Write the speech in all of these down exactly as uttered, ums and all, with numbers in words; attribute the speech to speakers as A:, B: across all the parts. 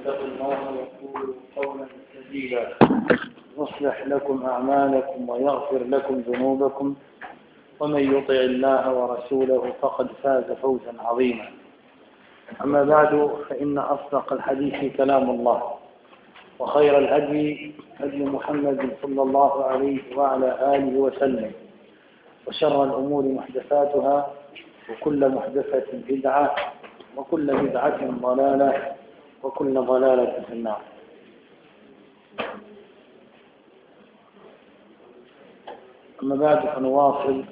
A: واتقوا الله وقولوا قولا سديدا يصلح لكم أعمالكم ويغفر لكم ذنوبكم ومن يطع الله ورسوله فقد فاز فوزا عظيما. أما بعد، فإن أصدق الحديث كلام الله، وخير الهدي هدي محمد صلى الله عليه وعلى آله وسلم، وشر الأمور محدثاتها، وكل محدثة بدعة، وكل بدعة ضلالة، وكل ضلالة في النار. أما بعد، فنواصل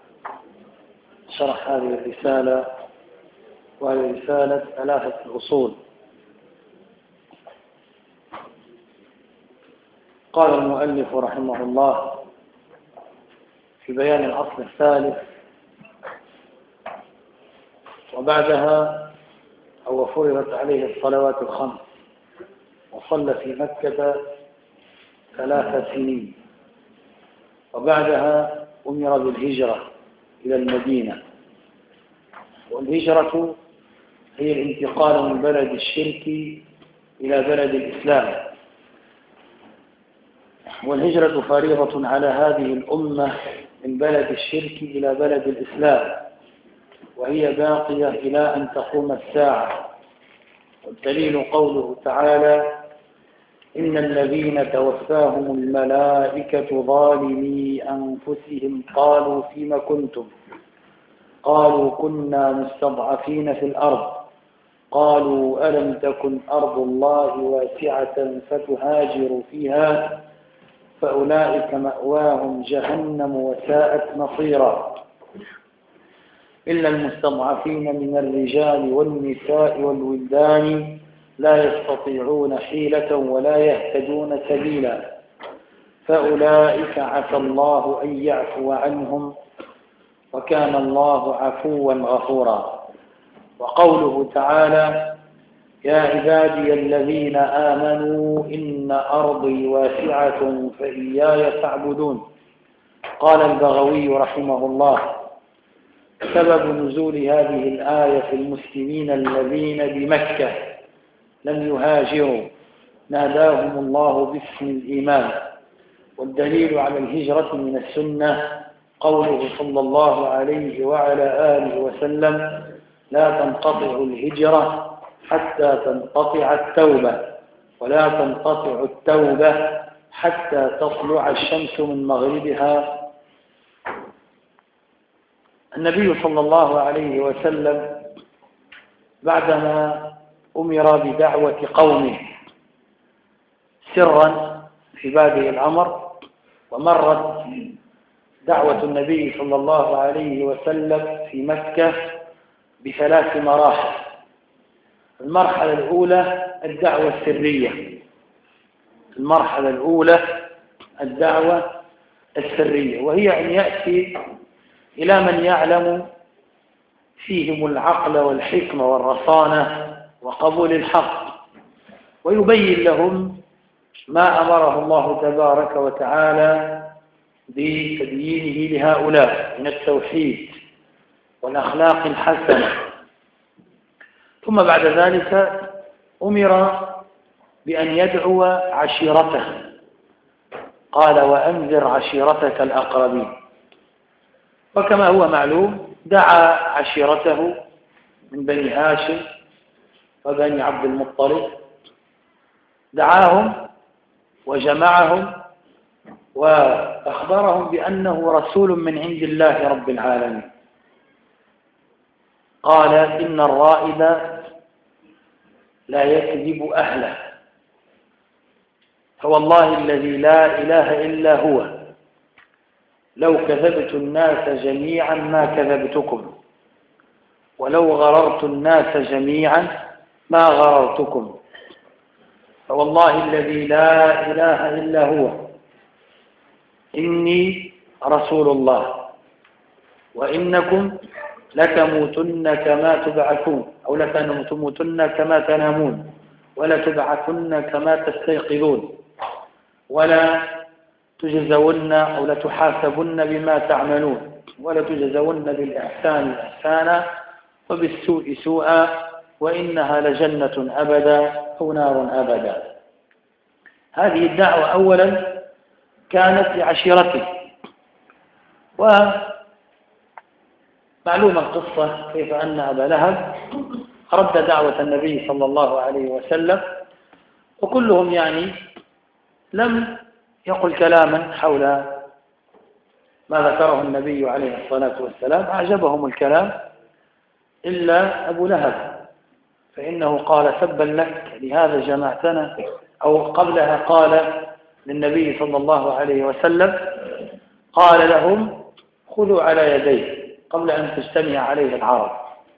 A: شرح هذه الرسالة، وهي رسالة ثلاثة الأصول. قال المؤلف رحمه الله في بيان الأصل الثالث: وبعدها أو فرضت عليه الصلوات الخمس، وصلى في مكة ثلاث سنين، وبعدها أمر بالهجرة إلى المدينة. والهجرة هي الانتقال من بلد الشرك إلى بلد الإسلام، والهجرة فريضة على هذه الأمة من بلد الشرك إلى بلد الإسلام، وهي باقية إلى أن تقوم الساعة. والدليل قوله تعالى: إن الذين توفاهم الملائكة ظالمي أنفسهم قالوا فيما كنتم، قالوا كنا مستضعفين في الأرض، قالوا ألم تكن أرض الله واسعة فتهاجروا فيها، فأولئك مأواهم جهنم وساءت مصيرا، إلا المستضعفين من الرجال والنساء والولدان لا يستطيعون حيلة ولا يهتدون سبيلا، فأولئك عسى الله أن يعفو عنهم، وكان الله عفوا غفورا. وقوله تعالى: يا عبادي الذين آمنوا إن أرضي واسعة فإياي فاعبدون. قال البغوي رحمه الله: سبب نزول هذه الآية في المسلمين الذين بمكة لم يهاجروا ناداهم الله باسم الإيمان. والدليل على الهجرة من السنة قوله صلى الله عليه وعلى آله وسلم: لا تنقطع الهجرة حتى تنقطع التوبة، ولا تنقطع التوبة حتى تطلع الشمس من مغربها. النبي صلى الله عليه وسلم بعدما أمر بدعوة قومه سرا في بادئ الأمر، ومرت دعوة النبي صلى الله عليه وسلم في مكة بثلاث مراحل. المرحلة الأولى الدعوة السرية، المرحلة الأولى الدعوة السرية، وهي أن يأتي إلى من يعلم فيهم العقل والحكمة والرصانة وقبول الحق، ويبين لهم ما أمره الله تبارك وتعالى بتبيينه لهؤلاء من التوحيد والأخلاق الحسنة. ثم بعد ذلك أمر بأن يدعو عشيرته، قال: وأنذر عشيرتك الأقربين. وكما هو معلوم دعا عشيرته من بني هاشم وبني عبد المطلب، دعاهم وجمعهم وأخبرهم بأنه رسول من عند الله رب العالمين. قال: إن الرائد لا يكذب أهله، فوالله الذي لا إله إلا هو لو كذبت الناس جميعا ما كذبتكم، ولو غررت الناس جميعا ما غررتكم، فوالله الذي لا إله إلا هو إني رسول الله، وإنكم لتموتن كما تبعثون، أو لتموتن كما تنامون، ولتبعثن كما تستيقظون، ولا تجزون أو لتحاسبن بما تعملون، ولتجزون بالإحسان إحسانا وبالسوء سوءا وإنها لجنة أبدا أو نار أبدا. هذه الدعوة أولا كانت لعشيرته، ومعلومة القصة كيف أن أبا لهب رد دعوة النبي صلى الله عليه وسلم، وكلهم يعني لم يقل كلاما حول ما ذكره النبي عليه الصلاة والسلام، أعجبهم الكلام إلا أبو لهب، فإنه قال تبا لك لهذا جمعتنا، أو قبلها قال للنبي صلى الله عليه وسلم، قال لهم خذوا على يديه قبل أن تجتمع عليه العرب.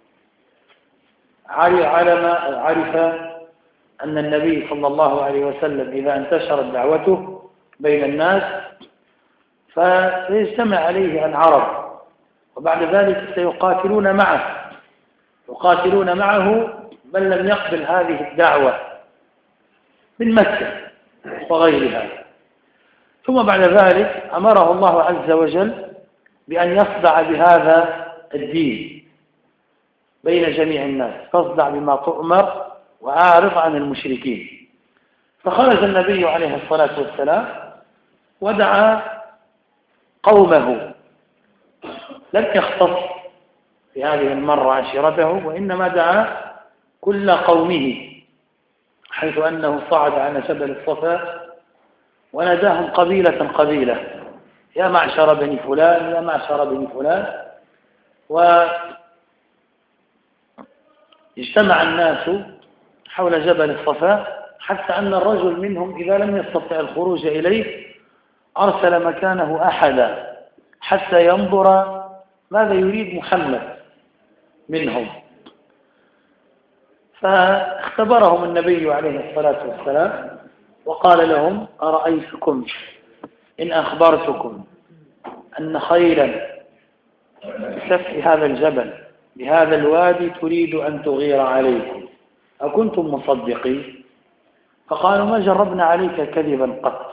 A: علم عرف أن النبي صلى الله عليه وسلم إذا انتشرت دعوته بين الناس فسيجتمع عليه العرب، وبعد ذلك سيقاتلون معه يقاتلون معه من لم يقبل هذه الدعوة من مكة وغيرها. ثم بعد ذلك أمره الله عز وجل بأن يصدع بهذا الدين بين جميع الناس، فاصدع بما تؤمر وأعرض عن المشركين. فخرج النبي عليه الصلاة والسلام ودعا قومه، لم يختص في هذه المرة عشيرته، وإنما دعا كل قومه، حيث أنه صعد على جبل الصفا وناداهم قبيلة قبيلة، يا معشر بني فلان يا معشر بني فلان. واجتمع الناس حول جبل الصفا، حتى أن الرجل منهم إذا لم يستطع الخروج إليه أرسل مكانه أحدا حتى ينظر ماذا يريد محمد منهم. فاختبرهم النبي عليه الصلاة والسلام وقال لهم أرأيتكم إن أخبرتكم أن خيلا بسفح هذا الجبل بهذا الوادي تريد أن تغير عليكم أكنتم مصدقين؟ فقالوا ما جربنا عليك كذبا قط.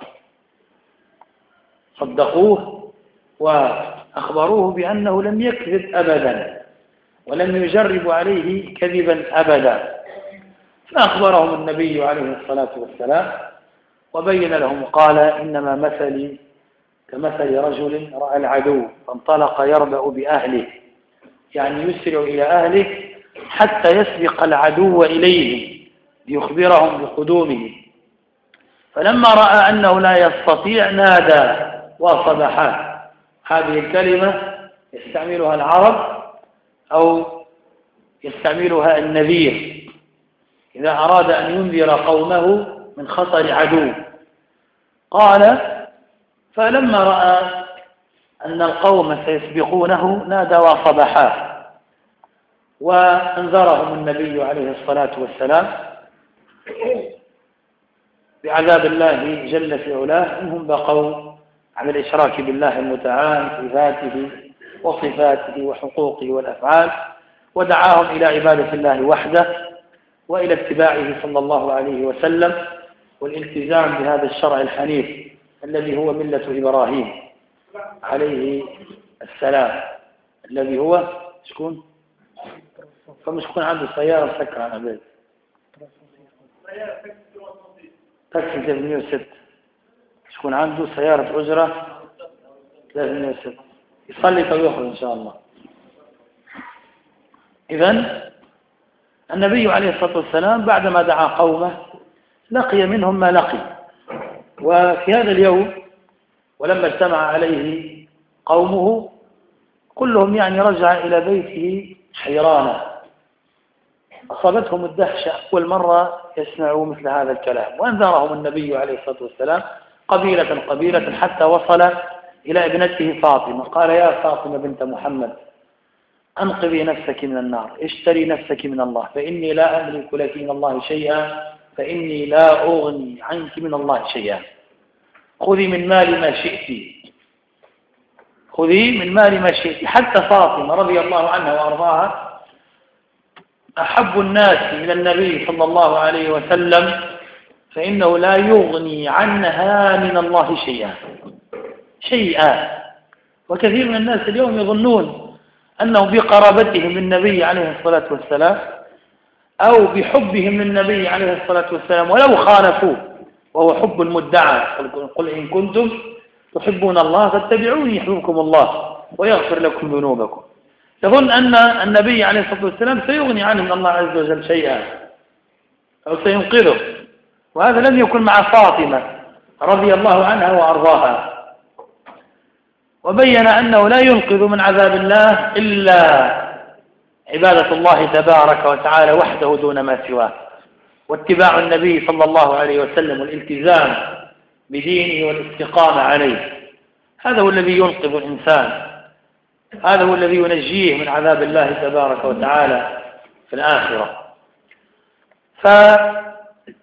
A: صدقوه وأخبروه بأنه لم يكذب أبدا ولم يجرب عليه كذبا أبدا. فأخبرهم النبي عليه الصلاة والسلام وبين لهم وقال إنما مثلي كمثل رجل رأى العدو فانطلق يربأ بأهله، يعني يسرع إلى أهله حتى يسبق العدو إليه ليخبرهم بقدومه، فلما رأى أنه لا يستطيع نادى وصبحا. هذه الكلمة يستعملها العرب أو يستعملها النذير إذا أراد أن ينذر قومه من خطر عدو. قال فلما رأى أن القوم سيسبقونه نادى وصبحا، وأنذرهم النبي عليه الصلاة والسلام بعذاب الله جل في علاه إنهم بقوا على الإشراك بالله المتعال في ذاته وصفاته وحقوقه والأفعال، ودعاهم إلى عبادة الله وحده وإلى اتباعه صلى الله عليه وسلم والالتزام بهذا الشرع الحنيف الذي هو ملة إبراهيم عليه السلام، الذي هو شكون؟ فمش شكون عنده سيارة سكر عن عباد تاكسي ثلاثمئة وستة، شكون عنده سيارة أجرة ثلاثمئة وستة يصلي ويخرج إن شاء الله. إذن النبي عليه الصلاة والسلام بعدما دعا قومه لقي منهم ما لقي، وفي هذا اليوم ولما اجتمع عليه قومه كلهم يعني رجع إلى بيته حيرانا، أصابتهم الدهشة أول مرة يسمعوا مثل هذا الكلام، وأنذرهم النبي عليه الصلاة والسلام قبيلة قبيلة حتى وصل إلى ابنته فاطمة. قال يا فاطمة بنت محمد أنقذي نفسك من النار، اشتري نفسك من الله، فإني لا أملك لك من الله شيئا، فإني لا أغني عنك من الله شيئا، خذي من مال ما شئت، خذي من مال ما شئت. حتى فاطمة رضي الله عنها وأرضاها أحب الناس إلى النبي صلى الله عليه وسلم، فإنه لا يغني عنها من الله شيئا شيئا. وكثير من الناس اليوم يظنون أنه بقرابتهم من النبي عليه الصلاة والسلام أو بحبهم للنبي عليه الصلاة والسلام ولو خالفوه، وهو حب مدعى. قل إن كنتم تحبون الله فاتبعوني يحببكم الله ويغفر لكم ذنوبكم. يظن أن النبي عليه الصلاة والسلام سيغني عنه من الله عز وجل شيئا أو سينقذه، وهذا لم يكن مع فاطمة رضي الله عنها وأرضاها. وبين أنه لا ينقذ من عذاب الله إلا عبادة الله تبارك وتعالى وحده دون ما سواه، واتباع النبي صلى الله عليه وسلم والالتزام بدينه والاستقامة عليه. هذا هو الذي ينقذ الإنسان، هذا هو الذي ينجيه من عذاب الله تبارك وتعالى في الآخرة. فقال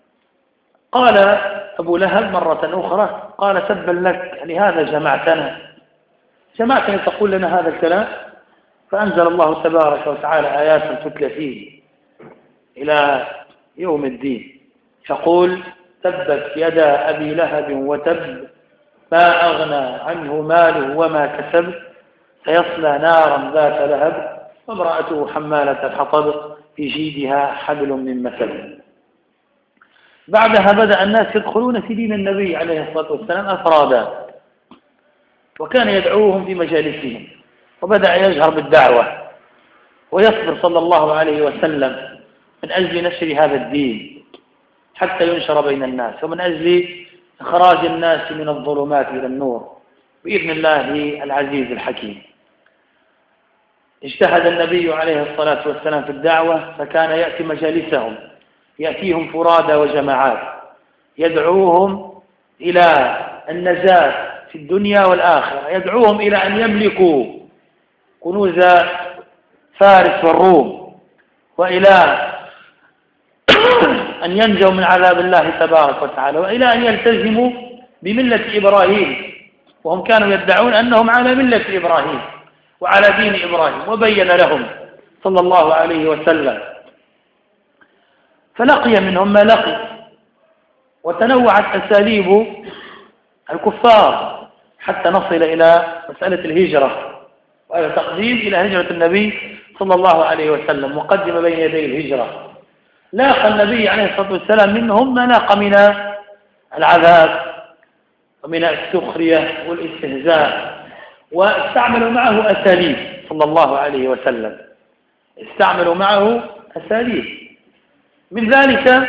A: أبو لهب مرة أخرى، قال تبا لك، لهذا جمعتنا جمعتنا تقول لنا هذا الكلام؟ فأنزل الله تبارك وتعالى آيات تتلى فيه إلى يوم الدين، يقول تبت يدا أبي لهب وتب ما أغنى عنه ماله وما كسب سيصلى نارا ذات لهب وامرأته حمالة الحطب في جيدها حبل من مسد. بعدها بدأ الناس يدخلون في دين النبي عليه الصلاة والسلام أفرادا، وكان يدعوهم في مجالسهم، وبدأ يجهر بالدعوة ويصبر صلى الله عليه وسلم من أجل نشر هذا الدين حتى ينشر بين الناس، ومن أجل إخراج الناس من الظلمات إلى النور بإذن الله العزيز الحكيم. اجتهد النبي عليه الصلاة والسلام في الدعوة، فكان يأتي مجالسهم، يأتيهم فرادى وجماعات، يدعوهم إلى النجاة في الدنيا والآخرة، يدعوهم إلى أن يملكوا كنوز فارس والروم، وإلى أن ينجوا من عذاب الله تبارك وتعالى، وإلى أن يلتزموا بملة إبراهيم، وهم كانوا يدعون أنهم على ملة إبراهيم وعلى دين إبراهيم. وبين لهم صلى الله عليه وسلم، فلقي منهم ما لقي، وتنوعت أساليب الكفار حتى نصل إلى مسألة الهجرة، وهذا تقديم إلى هجرة النبي صلى الله عليه وسلم، مقدمة بين يدي الهجرة. لاقى النبي عليه الصلاة والسلام منهم ما لاقى من العذاب ومن السخرية والاستهزاء، واستعملوا معه أساليب صلى الله عليه وسلم، استعملوا معه أساليب، من ذلك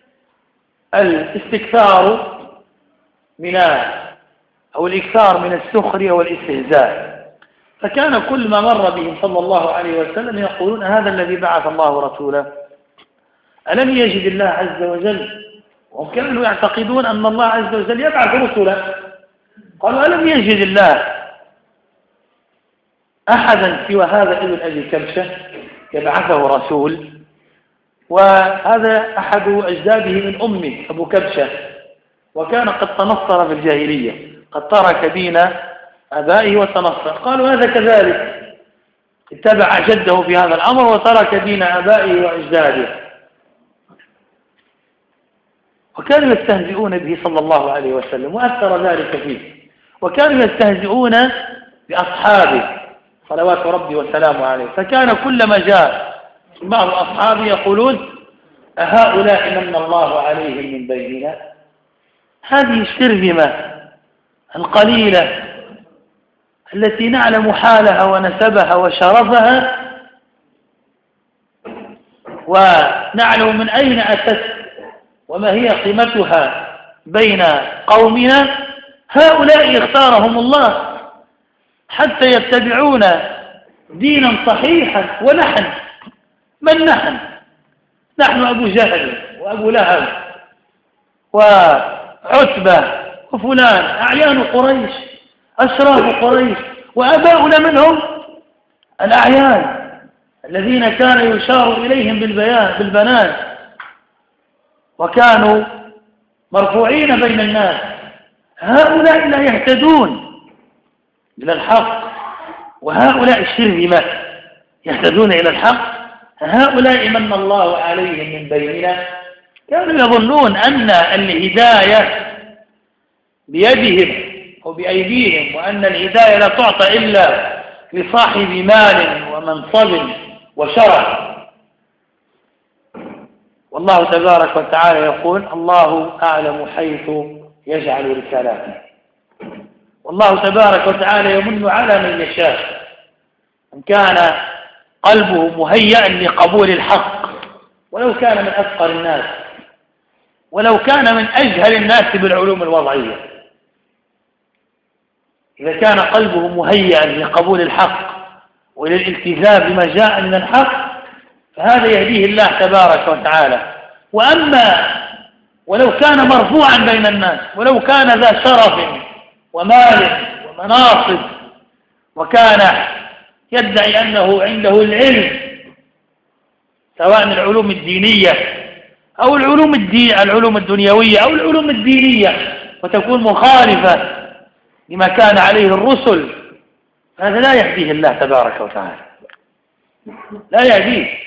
A: الاستكثار من أو الإكثار من السخرية والاستهزاء. فكان كل ما مر بهم صلى الله عليه وسلم يقولون هذا الذي بعث الله رسوله، ألم يجد الله عز وجل؟ وهم كانوا يعتقدون أن الله عز وجل يبعث رسوله، قالوا ألم يجد الله أحدا سوى هذا ابن أبي كبشة يبعثه رسول؟ وهذا أحد أجداده من أمه أبو كبشة، وكان قد تنصر في الجاهلية، قد ترك دين أبائه وتنصر. قالوا هذا كذلك، اتبع جده في هذا الأمر وترك دين أبائه وأجداده. وكانوا يستهزئون به صلى الله عليه وسلم، وأثر ذلك فيه. وكانوا يستهزئون بأصحابه صلوات ربي وسلامه عليه، فكان كلما جاء بعض أصحابه يقولون أهؤلاء من الله عليهم من بيننا؟ هذه الشرذمة القليلة التي نعلم حالها ونسبها وشرفها، ونعلم من أين أتت وما هي قيمتها بين قومنا، هؤلاء اختارهم الله حتى يتبعون دينا صحيحا. ونحن من نحن؟ نحن أبو جهل وأبو لهب وعتبة وفلان، أعيان قريش، أشراف قريش، وأباؤنا منهم الأعيان الذين كان يشار إليهم بالبنات، وكانوا مرفوعين بين الناس. هؤلاء لا يهتدون إلى الحق، وهؤلاء الشرذمة يهتدون إلى الحق. هؤلاء من الله عليهم من بيننا. كانوا يظنون أن الهداية بيدهم أو بأيديهم، وأن الهداية لا تعطى إلا لصاحب مال ومنصب وشرف. والله تبارك وتعالى يقول الله أعلم حيث يجعل رسالاته. والله تبارك وتعالى يمن على من يشاء إن كان قلبه مهيئا لقبول الحق، ولو كان من أفقر الناس، ولو كان من أجهل الناس بالعلوم الوضعية. إذا كان قلبه مهيئا لقبول الحق وللالتزام بما جاء من الحق فهذا يهديه الله تبارك وتعالى. وأما ولو كان مرفوعا بين الناس، ولو كان ذا شرف ومال ومناصب، وكان يدعي أنه عنده العلم سواء العلوم الدينية أو العلوم الدين العلوم الدنيوية أو العلوم الدينية، وتكون مخالفة لما كان عليه الرسل، هذا لا يهديه الله تبارك وتعالى، لا يهديه.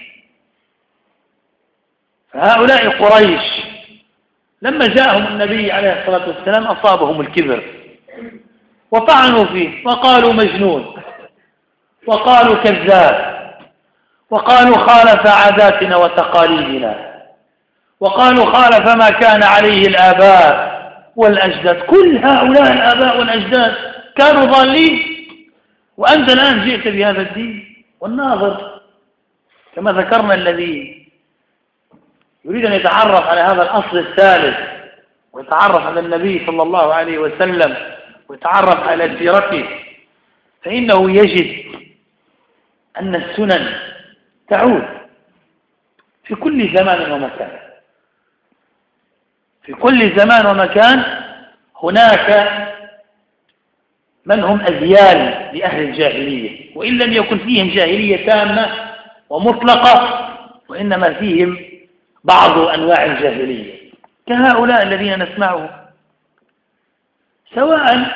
A: فهؤلاء قريش لما جاءهم النبي عليه الصلاة والسلام أصابهم الكبر وطعنوا فيه وقالوا مجنون، وقالوا كذاب، وقالوا خالف عاداتنا وتقاليدنا، وقالوا خالف ما كان عليه الآباء والأجداد. كل هؤلاء الآباء والأجداد كانوا ضالين، وأنت الآن جئت بهذا الدين. والناظر كما ذكرنا الذي يريد أن يتعرف على هذا الأصل الثالث ويتعرف على النبي صلى الله عليه وسلم ويتعرف على سيرته، فإنه يجد أن السنن تعود في كل زمان ومكان. في كل زمان ومكان هناك من هم أذيال لأهل الجاهلية، وإن لم يكن فيهم جاهلية تامة ومطلقة، وإنما فيهم بعض أنواع الجاهلية كهؤلاء الذين نسمعهم، سواء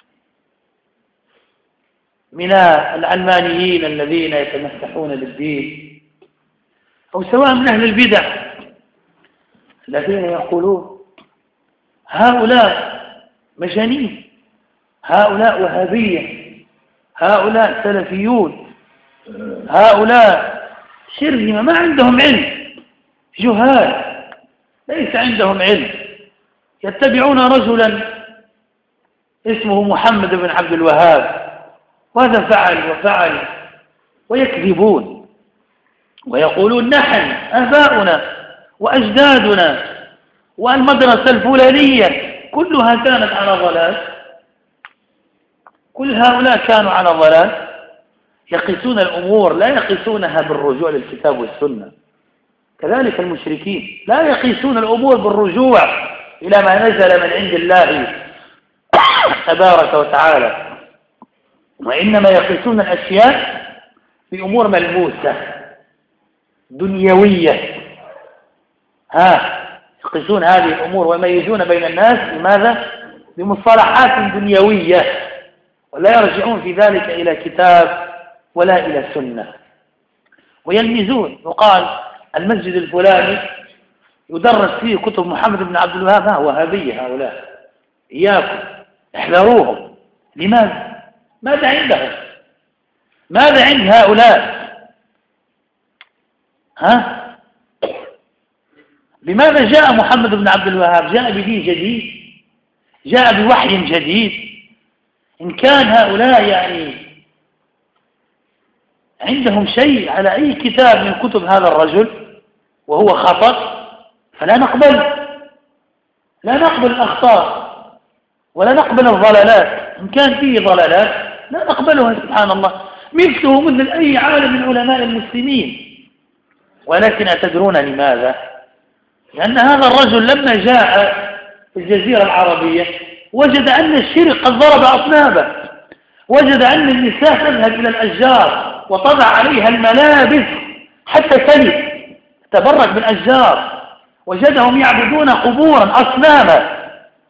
A: من العلمانيين الذين يتمسحون بالدين، أو سواء من أهل البدع الذين يقولون هؤلاء مجانين، هؤلاء وهابية، هؤلاء سلفيون، هؤلاء شرذمة ما عندهم علم، جهال ليس عندهم علم، يتبعون رجلا اسمه محمد بن عبد الوهاب، وهذا فعل وفعل، ويكذبون ويقولون نحن آباؤنا وأجدادنا والمدرسة الفلانية كلها كانت على ضلال. كل هؤلاء كانوا على ضلال، يقيسون الأمور لا يقيسونها بالرجوع للكتاب والسنة. كذلك المشركين لا يقيسون الأمور بالرجوع إلى ما نزل من عند الله تبارك وتعالى، وإنما يقيسون الأشياء بأمور ملموسة دنيوية. ها يقيسون هذه الأمور ويميزون بين الناس بماذا؟ بمصطلحات دنيوية، ولا يرجعون في ذلك إلى كتاب ولا إلى سنة. ويلمزون، يقال المسجد الفلاني يدرس فيه كتب محمد بن عبد الوهاب، ها وهابية هؤلاء، إياكم احذروهم. لماذا؟ ماذا عندهم؟ ماذا عند هؤلاء؟ ها؟ لماذا جاء محمد بن عبد الوهاب؟ جاء بدين جديد، جاء بوحي جديد. إن كان هؤلاء يعني عندهم شيء على أي كتاب من كتب هذا الرجل وهو خطأ فلا نقبل، لا نقبل الأخطاء ولا نقبل الضلالات. إن كان فيه ضلالات لا نقبلها سبحان الله، مثله مثل أي عالم من علماء المسلمين. ولكن أتدرون لماذا؟ لأن هذا الرجل لما جاء في الجزيرة العربية وجد أن الشرك قد ضرب أطنابه، وجد أن النساء تذهب إلى الأشجار وتضع عليها الملابس حتى تلد تبرك بالأشجار، وجدهم يعبدون قبورا أصناما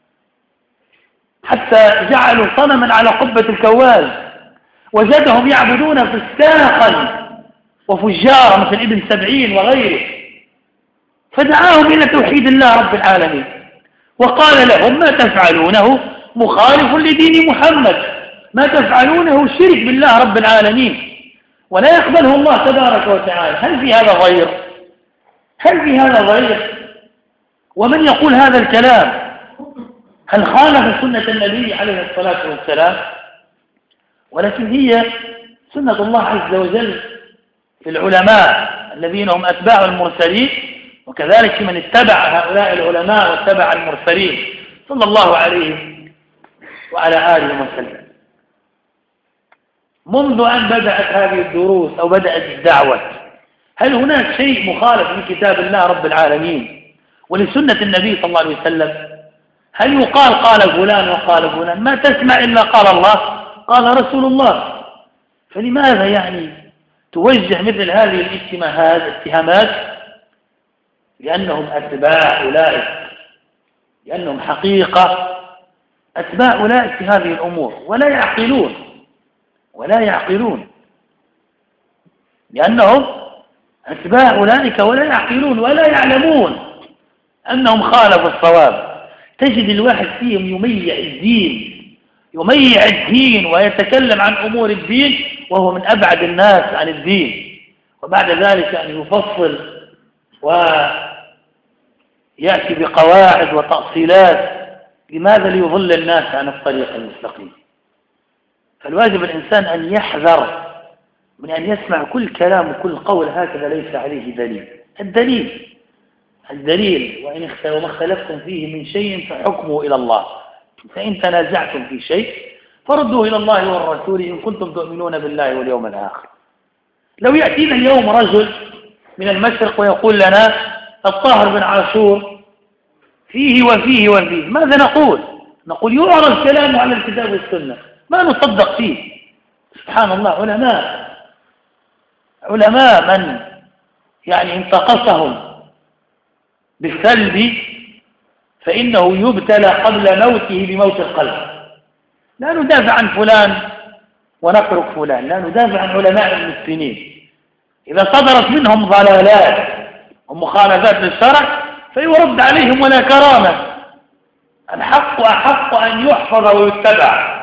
A: حتى جعلوا صنما على قبة الكواز، وجدهم يعبدون فساقا وفجارا مثل ابن سبعين وغيره. فدعاهم إلى توحيد الله رب العالمين، وقال لهم ما تفعلونه مخالف لدين محمد، ما تفعلونه شرك بالله رب العالمين ولا يقبله الله تبارك وتعالى. هل في هذا غير؟
B: هل في هذا ضريح؟ ومن يقول هذا الكلام هل خالف سنة النبي عليه الصلاة والسلام؟ ولكن هي سنة الله عز وجل في العلماء الذين هم أتباع المرسلين، وكذلك من اتبع هؤلاء العلماء واتبع المرسلين صلى الله عليه وعلى آله وسلم. منذ أن بدأت هذه الدروس أو بدأت الدعوة، هل هناك شيء مخالف من كتاب الله رب العالمين ولسنة النبي صلى الله عليه وسلم؟ هل يقال قال فلان وقال فلان؟ ما تسمع إلا قال الله قال رسول الله. فلماذا يعني توجه مثل هذه الاتهامات اتهامات لأنهم أتباع أولئك، لأنهم حقيقة أتباع أولئك في هذه الأمور ولا يعقلون ولا يعقلون لأنهم أتباع أولئك ولا يعقلون ولا يعلمون أنهم خالفوا الصواب. تجد الواحد فيهم يميع الدين يميع الدين ويتكلم عن أمور الدين وهو من أبعد الناس عن الدين، وبعد ذلك أن يفصل ويأتي بقواعد وتأصيلات لماذا ليضل الناس عن الطريق المستقيم. فالواجب الإنسان أن يحذر من أن يسمع كل كلام وكل قول هكذا ليس عليه دليل. الدليل الدليل وإن وما اختلفتم فيه من شيء فحكمه إلى الله، فإن تنازعتم في شيء فردوه إلى الله والرسول إن كنتم تؤمنون بالله واليوم الآخر. لو يأتينا اليوم رجل من المشرق ويقول لنا الطاهر بن عاشور فيه وفيه وفيه، ماذا نقول؟ نقول يعرض كلامه على الكتاب والسنة، ما نصدق فيه. سبحان الله، علماء علماء من يعني انتقصهم بالسلب فإنه يبتلى قبل موته بموت القلب. لا ندافع عن فلان ونترك فلان، لا ندافع عن علماء المسلمين. إذا صدرت منهم ضلالات ومخالفات للشرع فيرد عليهم ولا كرامة. الحق أحق أن يحفظ ويتبع.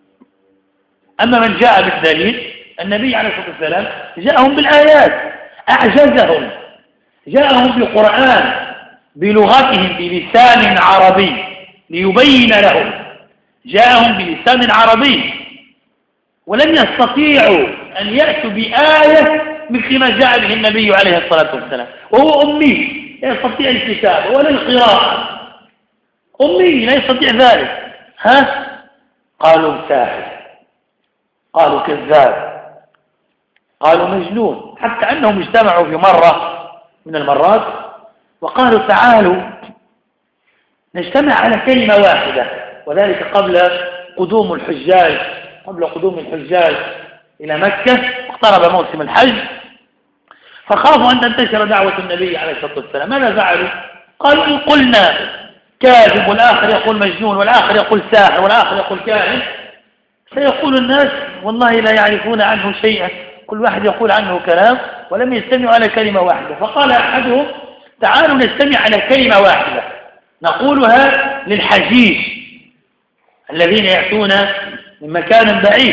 B: أما من جاء بالدليل، النبي عليه الصلاة والسلام جاءهم بالآيات، أعجزهم، جاءهم بالقرآن بلغتهم بلسان عربي ليبين لهم، جاءهم بلسان عربي، ولم يستطيعوا أن يأتوا بآية مثل ما جاء به النبي عليه الصلاة والسلام، وهو أمي لا يستطيع الكتابة ولا القراءة، أمي لا يستطيع ذلك. ها؟ قالوا ساحر، قالوا كذاب، قالوا مجنون، حتى أنهم اجتمعوا في مرة من المرات وقالوا تعالوا نجتمع على كلمة واحدة، وذلك قبل قدوم الحجاج قبل قدوم الحجاج إلى مكة، اقترب موسم الحج، فخافوا أن تنتشر دعوة النبي عليه الصلاة والسلام. ماذا فعلوا؟ قالوا إن قلنا كاذب والآخر يقول مجنون والآخر يقول ساحر والآخر يقول كاهن سيقول الناس والله لا يعرفون عنه شيئا، كل واحد يقول عنه كلام ولم يجتمعوا على كلمة واحدة. فقال أحدهم تعالوا نجتمع على كلمة واحدة نقولها للحجيج الذين يأتون من مكان بعيد.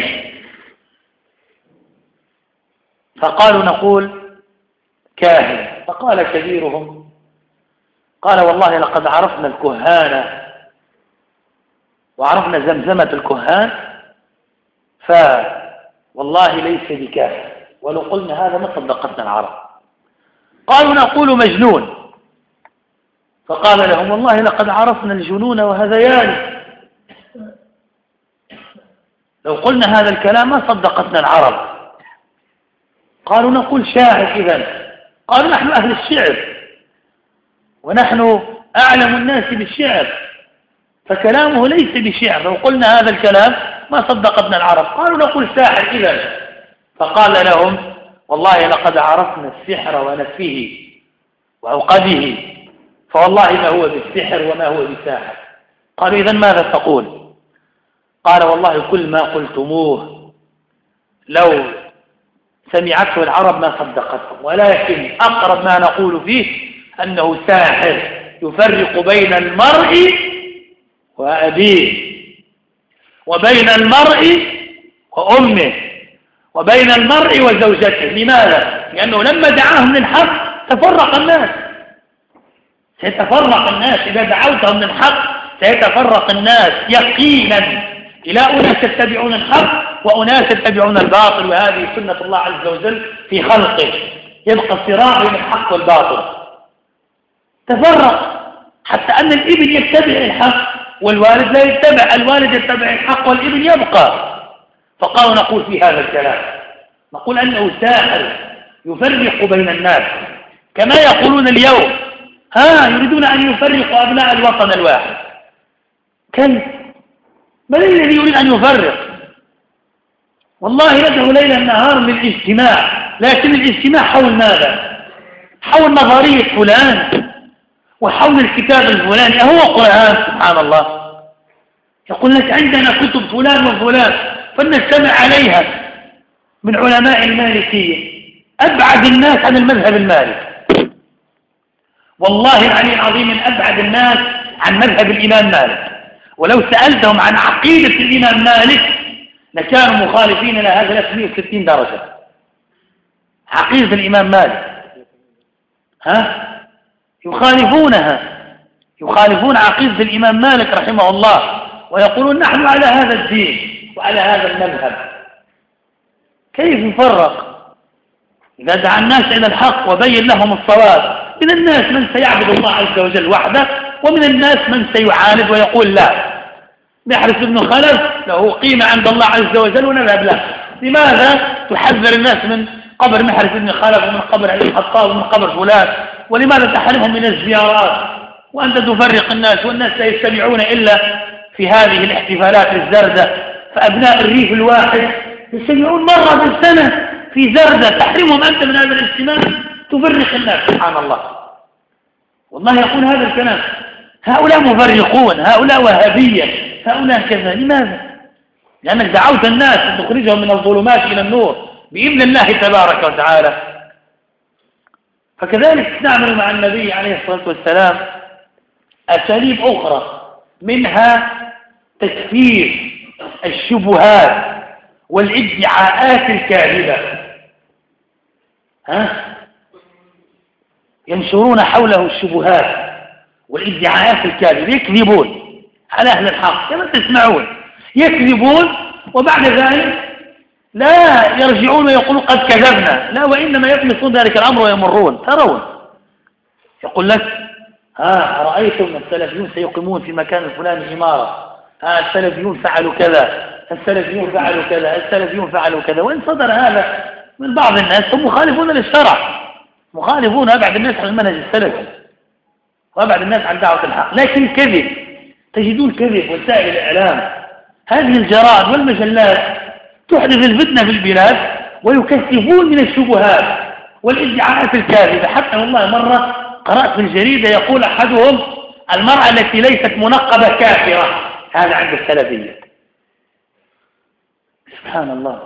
B: فقالوا نقول كاهن. فقال كبيرهم قال والله لقد عرفنا الكهان وعرفنا زمزمة الكهان فوالله ليس بكاهن، ولو قلنا هذا ما صدقتنا العرب. قالوا نقول مجنون. فقال لهم والله لقد عرفنا الجنون وهذيان، لو قلنا هذا الكلام ما صدقتنا العرب. قالوا نقول شاعر إذن. قالوا نحن أهل الشعر ونحن أعلم الناس بالشعر، فكلامه ليس بشعر، لو قلنا هذا الكلام ما صدقتنا العرب. قالوا نقول ساحر إذن. فقال لهم والله لقد عرفنا السحر ونفيه وعقده، فوالله ما هو بالسحر وما هو بساحر. قالوا إذن ماذا تقول؟ قال والله كل ما قلتموه لو سمعته العرب ما صدقتهم، ولكن أقرب ما نقول فيه أنه ساحر يفرق بين المرء وأبيه وبين المرء وأمه وبين المرء وزوجته. لماذا؟ لأنه لما دعاهم للحق تفرق الناس، سيتفرق الناس إذا دعوتهم للحق، سيتفرق الناس يقينا إلى أناس يتبعون الحق وأناس يتبعون الباطل، وهذه سنة الله عز وجل في خلقه، يبقى الصراع بين الحق والباطل. تفرق حتى أن الابن يتبع الحق والوالد لا يتبع، الوالد يتبع الحق والابن يبقى. فقالوا نقول في هذا الكلام، نقول أنه ساحر يفرق بين الناس كما يقولون اليوم، ها يريدون أن يفرقوا أبناء الوطن الواحد. كيف؟ من الذي يريد أن يفرق؟ والله يدعو ليلا نهار للاجتماع، لكن الاجتماع حول ماذا؟ حول نظرية فلان وحول الكتاب الفلاني، أهو قرآن؟ سبحان الله. يقول لك عندنا كتب فلان وفلان فلنجتمع عليها من علماء المالكية، أبعد الناس عن المذهب المالكي، والله العلي العظيم من أبعد الناس عن مذهب الإمام مالك. ولو سألتهم عن عقيدة الإمام مالك لكانوا مخالفين لها ثلاثمائة وستين درجة. عقيدة الإمام مالك ها يخالفونها، يخالفون عقيدة الإمام مالك رحمه الله، ويقولون نحن على هذا الدين وعلى هذا المذهب. كيف يفرق؟ إذا دعا الناس إلى الحق وبين لهم الصواب، من الناس من سيعبد الله عز وجل وحده، ومن الناس من سيعاند ويقول لا، محرز بن خلف له قيمة عند الله عز وجل ونذهب له. لماذا تحذر الناس من قبر محرز بن خلف ومن قبر علي الخطاب ومن قبر فلان؟ ولماذا تحرمهم من الزيارات وأنت تفرق الناس؟ والناس لا يجتمعون إلا في هذه الاحتفالات الزردة، فأبناء الريف الواحد يجتمعون مرة في السنة في زردة، تحرمهم أنت من هذا الاجتماع، تفرق الناس. سبحان الله، والله يقول هذا الكلام. هؤلاء مفرقون، هؤلاء وهابية، هؤلاء كذا. لماذا؟ لأنك دعوت الناس أن تخرجهم من الظلمات إلى النور بإذن الله تبارك وتعالى. فكذلك نعمل مع النبي عليه الصلاة والسلام أساليب أخرى، منها تكفير الشبهات والادعاءات الكاذبة. ها؟ ينشرون حوله الشبهات والادعاءات الكاذبة، يكذبون على أهل الحق كما تسمعون، يكذبون وبعد ذلك لا يرجعون ويقولون قد كذبنا، لا، وإنما يطمسون ذلك الأمر ويمرون. ترون يقول لك ها رأيتم السلفيون سيقيمون في مكان الفلاني إمارة، ها السلفيون فعلوا كذا، السلفيون فعلوا كذا، السلفيون فعلوا كذا. وإن صدر هذا من بعض الناس هم مخالفون للشرع، مخالفون أبعد الناس عن المنهج السلفي وأبعد الناس عن دعوة الحق. لكن كذب، تجدون كذب وسائل الإعلام، هذه الجرائد والمجلات تحدث الفتنة في البلاد ويكثفون من الشبهات والادعاءات الكاذبة. حتى والله مرة قرأت في الجريدة يقول أحدهم المرأة التي ليست منقبة كافرة، هذا عند السلفية. سبحان الله،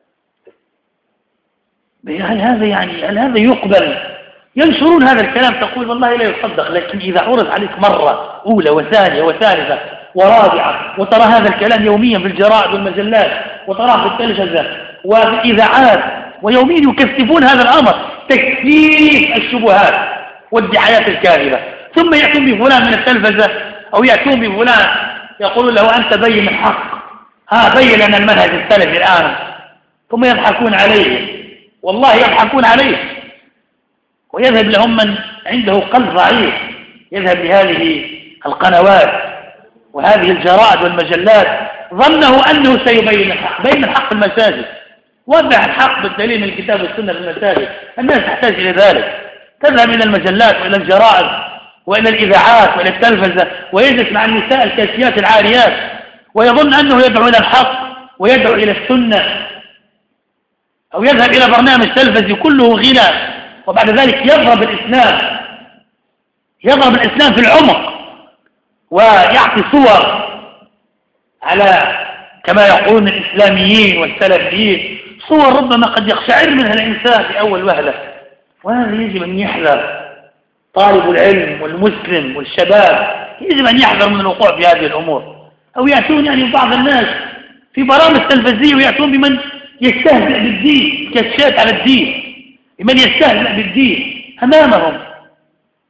B: هل هذا يعني هل هذا يقبل؟ ينشرون هذا الكلام، تقول والله لا يصدق، لكن إذا عرض عليك مرة أولى وثانية وثالثة ورابعة وترى هذا الكلام يوميا في الجرائد والمجلات وتراه في التلفزة وفي الإذاعات ويوميا يكثفون هذا الأمر، تكثيف الشبهات والدعايات الكاذبة، ثم يأتون بفلان من التلفزة أو يأتون بفلان يقولون له أنت بين الحق، ها بين لنا المنهج السلفي الآن، ثم يضحكون عليه، والله يضحكون عليه. ويذهب لهم من عنده قلب ضعيف، يذهب لهذه القنوات وهذه الجرائد والمجلات ظنه أنه سيبين الحق. بين الحق في المساجد، وضح الحق بالدليل من الكتاب والسنة في المساجد، الناس تحتاج إلى ذلك. تذهب إلى المجلات وإلى الجرائد وإلى الإذاعات وإلى التلفزة ويجلس مع النساء الكاسيات العاريات ويظن أنه يدعو إلى الحق ويدعو إلى السنة، أو يذهب إلى برنامج تلفزي كله غنى، وبعد ذلك يضرب الإسلام، يضرب الإسلام في العمق ويعطي صور على كما يقولون الإسلاميين والسلفيين، صور ربما قد يقشعر منها الإنسان في أول وهلة. وهذا يجب أن يحذر طالب العلم والمسلم والشباب، يجب أن يحذر من الوقوع في هذه الأمور. أو يأتون يعني بعض الناس في برامج تلفزية ويأتون بمن يستهزئ بالدين، كشات على الدين، بمن يستهزئ بالدين أمامهم.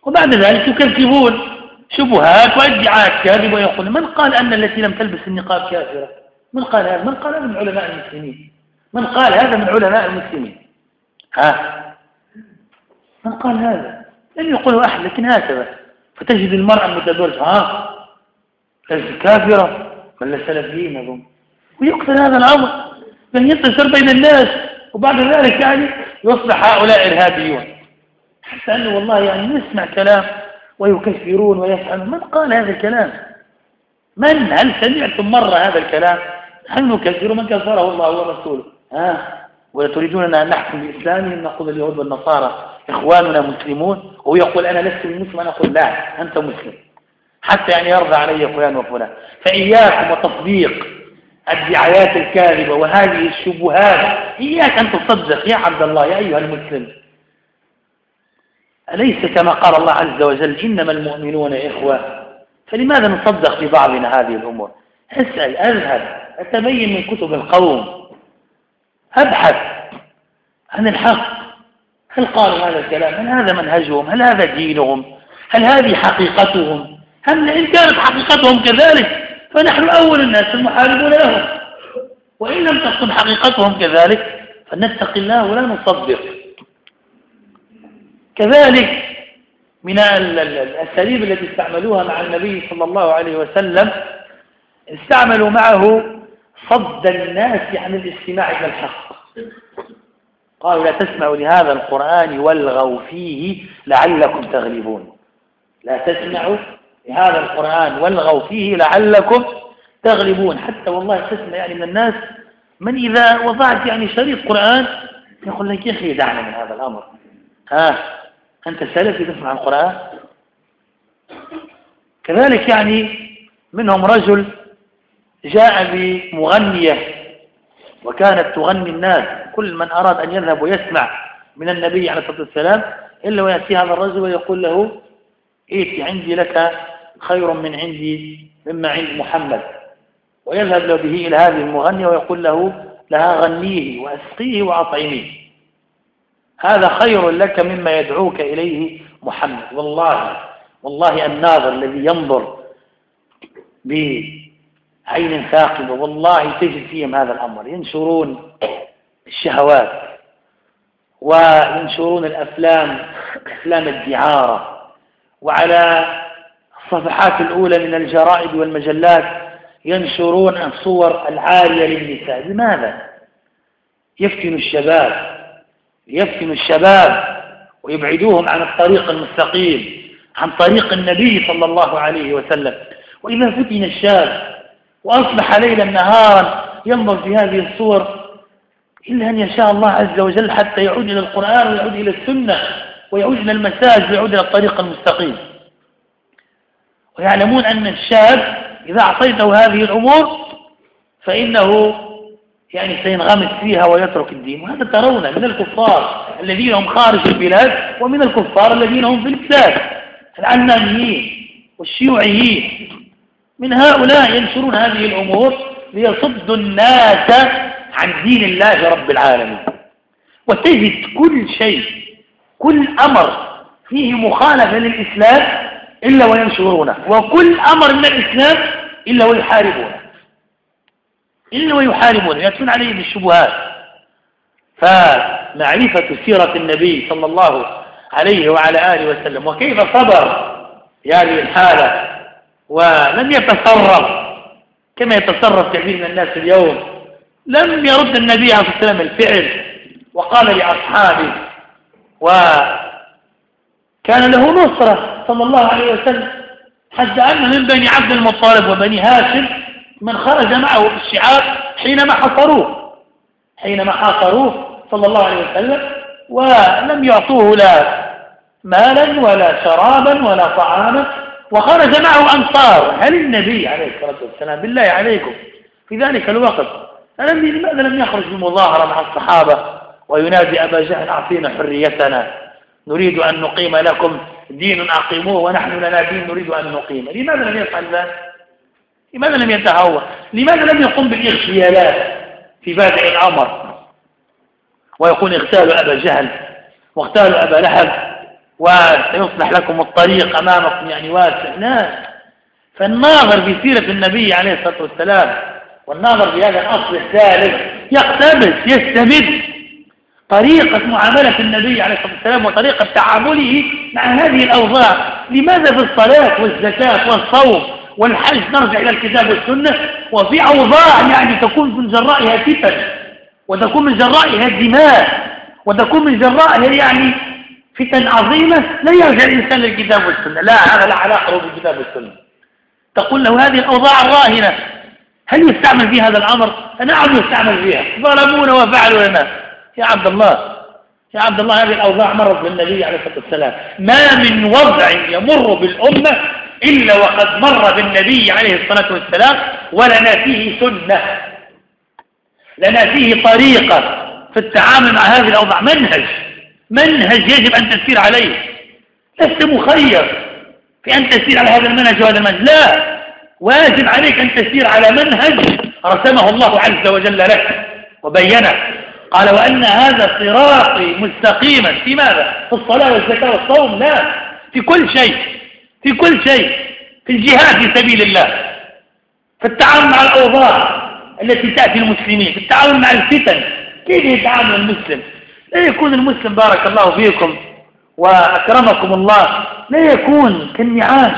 B: وبعد ذلك يكذبون شبهات وادعاءات كاذبة ويقول من قال أن التي لم تلبس النقاب كافرة؟ من قال هذا؟ من قال هذا من علماء المسلمين؟ من قال هذا من علماء المسلمين؟ ها؟ من قال هذا؟ لم يقوله أحد، لكن هكذا. فتجد المرأة المتبرجة ها؟ كافرة ولا سلفيين أظن، ويقتل هذا الأمر بأن ينتشر بين الناس، وبعد ذلك يعني يصبح هؤلاء إرهابيون، حتى أنه والله يعني نسمع كلام ويكفرون ويفعلون. من قال هذا الكلام؟ من؟ هل سمعتم مرة هذا الكلام؟ هل نكفر من كفره الله ورسوله؟ ها؟ ولا تريدون أن نحكم بإسلامهم؟ نقول اليهود والنصارى إخواننا مسلمون، وهو يقول أنا لست بمسلم، أنا أقول لا أنت مسلم، حتى يعني يرضى علي فلان وفلان. فإياكم وتصديق الدعايات الكاذبة وهذه الشبهات، إياك أن تصدق يا عبد الله يا أيها المسلم. أليس كما قال الله عز وجل إنما المؤمنون إخوة؟ فلماذا نصدق في بعضنا هذه الأمور؟ اسأل، أذهب، أتبين من كتب القوم، أبحث عن الحق. هل قالوا هذا الكلام؟ هل هذا منهجهم؟ هل هذا دينهم؟ هل هذه حقيقتهم؟ هل إن كانت حقيقتهم كذلك فنحن أول الناس المحاربون لهم، وإن لم تكن حقيقتهم كذلك فنتقي الله ولا نصدق. كذلك من الأساليب التي استعملوها مع النبي صلى الله عليه وسلم، استعملوا معه صد الناس عن الاستماع إلى الحق. قالوا لا تسمعوا لهذا القرآن والغوا فيه لعلكم تغلبون. لا تسمعوا لهذا القرآن والغوا فيه لعلكم تغلبون. حتى والله تسمع يعني من الناس من إذا وضعت يعني شريط قرآن يقول لك يا أخي دعنا من هذا الأمر. ها أنت سلفي تسمع القرآن؟ كذلك يعني منهم رجل جاء بمغنية وكانت تغني الناس، كل من أراد أن يذهب ويسمع من النبي عليه الصلاة والسلام إلا ويأتي هذا الرجل ويقول له إيتي عندي لك خير من عندي مما عند محمد، ويذهب له به إلى هذه المغنية ويقول له لها غنيه وأسقيه وأطعميه، هذا خير لك مما يدعوك إليه محمد. والله والله الناظر الذي ينظر بعين ثاقبة والله تجد فيهم هذا الأمر، ينشرون الشهوات وينشرون الأفلام، أفلام الدعارة، وعلى الصفحات الأولى من الجرائد والمجلات ينشرون الصور العارية للنساء. لماذا؟ يفتن الشباب يفتن الشباب ويبعدوهم عن الطريق المستقيم، عن طريق النبي صلى الله عليه وسلم. وإذا فتن الشاب وأصبح ليلا نهارا ينظر في هذه الصور إلا أن يشاء الله عز وجل حتى يعود إلى القرآن ويعود إلى السنة ويعود إلى المساجد ويعود إلى الطريق المستقيم. ويعلمون أن الشاب إذا أعطيته هذه الأمور فإنه يعني سينغمس فيها ويترك الدين. وهذا ترون من الكفار الذين هم خارج البلاد ومن الكفار الذين هم في البلاد، العلمانيين والشيوعيين، من هؤلاء ينشرون هذه الأمور ليصدوا الناس عن دين الله رب العالمين. وتجد كل شيء، كل أمر فيه مخالفة للإسلام إلا وينشرونه، وكل أمر من الإسلام إلا ويحاربونه إلا ويحاربونه يأتون عليه بالشبهات. فمعرفة سيرة النبي صلى الله عليه وعلى آله وسلم وكيف صبر في هذه الحالة ولم يتصرف كما يتصرف كثير من الناس اليوم. لم يرد النبي عليه الصلاة والسلام الفعل وقال لأصحابه، وكان له نصرة صلى الله عليه وسلم، حتى أن من بني عبد المطلب وبني هاشم من خرج معه في الشعاب حينما حصروه حينما حاصروه صلى الله عليه وسلم، ولم يعطوه لا مالا ولا شرابا ولا طعاما، وخرج معه أنصار. هل النبي عليه الصلاة والسلام بالله عليكم في ذلك الوقت لماذا لم يخرج بمظاهرة مع الصحابة وينادي أبا جهل أعطينا حريتنا نريد أن نقيم لكم دين أقيموه ونحن لنا دين نريد أن نقيم؟ لماذا لم يفعل ذلك؟ لماذا لم يتهور؟ لماذا لم يقوم بالاغتيالات في بادئ الأمر ويقول اغتالوا أبا جهل واغتالوا أبا لهب وسيصلح لكم الطريق أمامكم يعني واسع. لا، فالناظر في سيرة النبي عليه الصلاة والسلام والناظر في هذا الأصل الثالث يقتبس يستمد طريقة معاملة النبي عليه الصلاة والسلام وطريقة تعامله مع هذه الأوضاع. لماذا في الصلاة والزكاة والصوم والحج نرجع إلى الكتاب والسنة، وفي أوضاع يعني تكون من جرائها فتن وتكون من جرائها دماء وتكون من جرائها يعني فتن عظيمة لا يرجع الإنسان للكتاب والسنة؟ لا، هذا لا علاقة له بالكتاب والسنة. تقول له هذه الأوضاع الراهنة هل يستعمل في هذا الأمر؟ نعم يستعمل فيها، ظلمونا وفعلوا لنا. يا عبد الله يا عبد الله هذه الأوضاع مرت بالنبي عليه الصلاة والسلام. ما من وضع يمر بالأمة إلا وقد مر بالنبي عليه الصلاة والسلام ولنا فيه سنة، لنا فيه طريقة في التعامل مع هذه الأوضاع، منهج منهج يجب أن تسير عليه. لست مخير في أن تسير على هذا المنهج وهذا المنهج، لا، واجب عليك أن تسير على منهج رسمه الله عز وجل لك وبينه. قال وأن هذا صراطي مستقيما في ماذا؟ في الصلاة والزكاة والصوم؟ لا، في كل شيء، في كل شيء، في الجهاد في سبيل الله، في التعامل مع الأوضاع التي تأتي المسلمين، في التعامل مع الفتن. كيف يتعامل المسلم؟ لا يكون المسلم بارك الله فيكم وأكرمكم الله لا يكون كالنعاش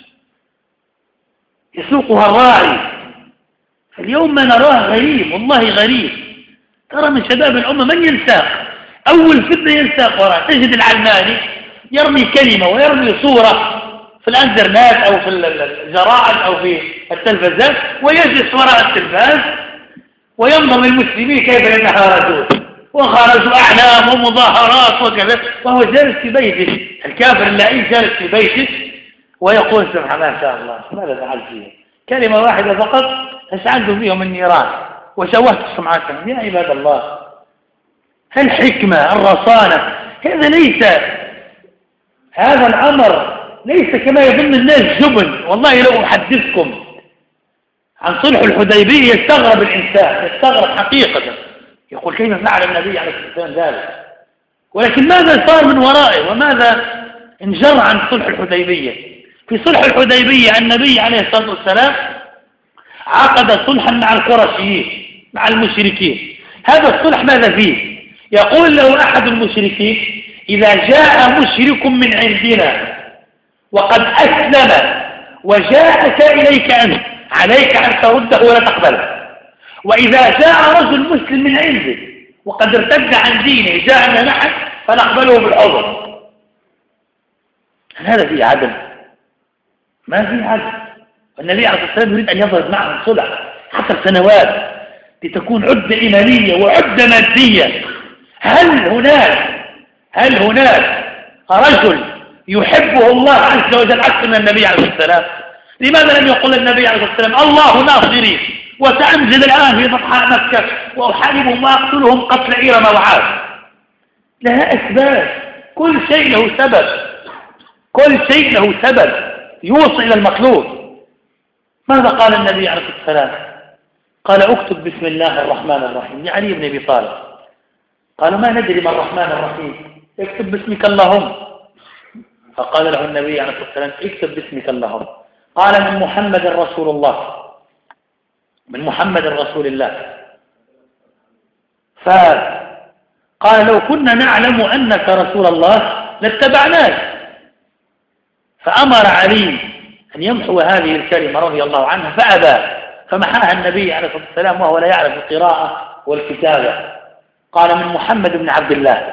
B: يسوقها الراعي. اليوم ما نراه غريب، والله غريب. ترى من شباب الأمة من ينساق أول فتنة ينساق وراء. تجد العلماني يرمي كلمة ويرمي صورة في الانترنت أو في الجرائد أو في التلفزيون ويجلس وراء التلفاز وينظم المسلمين كيف يتحارجون وخرجوا أعلام ومظاهرات وكذا، وهو جالس في بيته، الكافر اللئيم جالس في بيته ويقول سبحان ما شاء الله ماذا فعلت فيه؟ كلمة واحدة فقط أشعلت فيهم النيران وشوهت سمعتهم. يا عباد الله، الحكمة الرصانة هذا ليس هذا الأمر ليس كما يظن الناس جبن. والله لو أحدثكم عن صلح الحديبية يستغرب الإنسان، يستغرب حقيقة، يقول كيف فعل النبي عليه الصلاة والسلام ذلك؟ ولكن ماذا صار من ورائه وماذا انجر عن صلح الحديبية؟ في صلح الحديبية النبي عليه الصلاة والسلام عقد صلحا مع القرشيين مع المشركين. هذا الصلح ماذا فيه؟ يقول له أحد المشركين إذا جاء مشرك من عندنا وقد أسلم وجاءك إليك أنت عليك أن ترده ولا تقبله، وإذا جاء رجل مسلم من عنده وقد ارتد عن دينه جاءنا نحن فنقبله بالعذر. هذا فيه عدل؟ ما فيه عدل. والنبي عليه الصلاة والسلام يريد أن يضرب معهم صلح عشر سنوات لتكون عدة إيمانية وعدة مادية. هل هناك هل هناك رجل يحبه الله عز وجل أكثر من النبي عليه الصلاة والسلام؟ لماذا لم يقول النبي عليه الصلاة والسلام الله ناصري وسأنزل الآن في بطحاء مكة وأحاربهم وأقتلهم قتل إرم وعاد؟ لها أسباب، كل شيء له سبب، كل شيء له سبب يوصل إلى المطلوب. ماذا قال النبي عليه الصلاة والسلام؟ قال اكتب بسم الله الرحمن الرحيم لعلي بن أبي طالب. قالوا ما ندري ما الرحمن الرحيم، اكتب باسمك اللهم. فقال له النبي عليه الصلاة والسلام اكتب باسمك اللهم. قال من محمد رسول الله، من محمد رسول الله. فقال لو كنا نعلم أنك رسول الله لاتبعناك. فأمر علي أن يمحو هذه الكلمة رضي الله عنها فأبى، فمحاها النبي عليه الصلاة والسلام وهو لا يعرف القراءة والكتابة. قال من محمد بن عبد الله.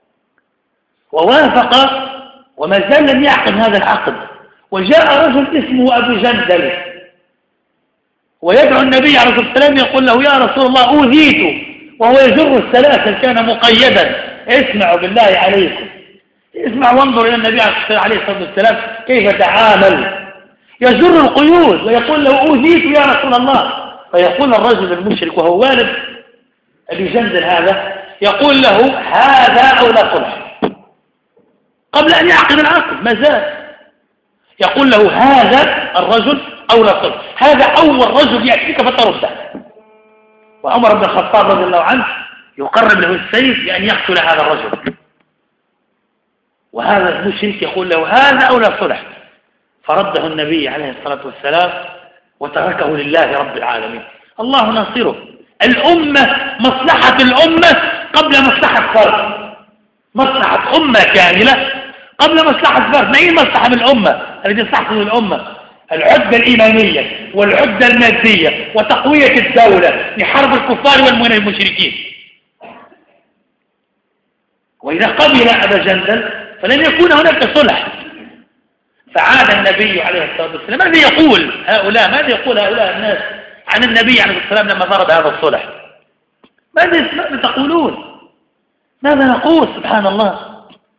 B: ووافق وما زال لم يعقد هذا العقد، وجاء رجل اسمه أبو جندل ويدعو النبي عليه الصلاة والسلام يقول له يا رسول الله أوذيت، وهو يجر السلاسل كان مقيدا. اسمعوا بالله عليكم، اسمع وانظر إلى النبي عليه الصلاة والسلام كيف تعامل. يجر القيود ويقول له أوذيت يا رسول الله. فيقول الرجل المشرك وهو والد أبي جندل هذا يقول له هذا أو لا صلح، قبل أن يعقد العقد ما زال يقول له هذا الرجل أو لا صلح، هذا أول رجل يأتيك فترده. وعمر بن الخطاب رضي الله عنه يقرب له السيف بأن يقتل هذا الرجل. وهذا المشرك يقول له هذا أو لا صلح، فرده النبي عليه الصلاة والسلام وتركه لله رب العالمين. الله ناصره. الأمة، مصلحة الأمة قبل مصلحة فرد، مصلحة أمة كاملة قبل مصلحة فرد. ما هي المصلحة من الأمة التي تحصل الأمة؟ العدة الإيمانية والعدة المادية وتقوية الدولة لحرب الكفار والمشركين. وإذا قبل أبا جندل فلن يكون هناك صلح. فعاد النبي عليه الصلاة والسلام. ماذا يقول هؤلاء ماذا يقول هؤلاء الناس عن النبي عليه الصلاة والسلام لما ضرب هذا الصلح؟ ماذا تقولون؟ ماذا نقول؟ سبحان الله.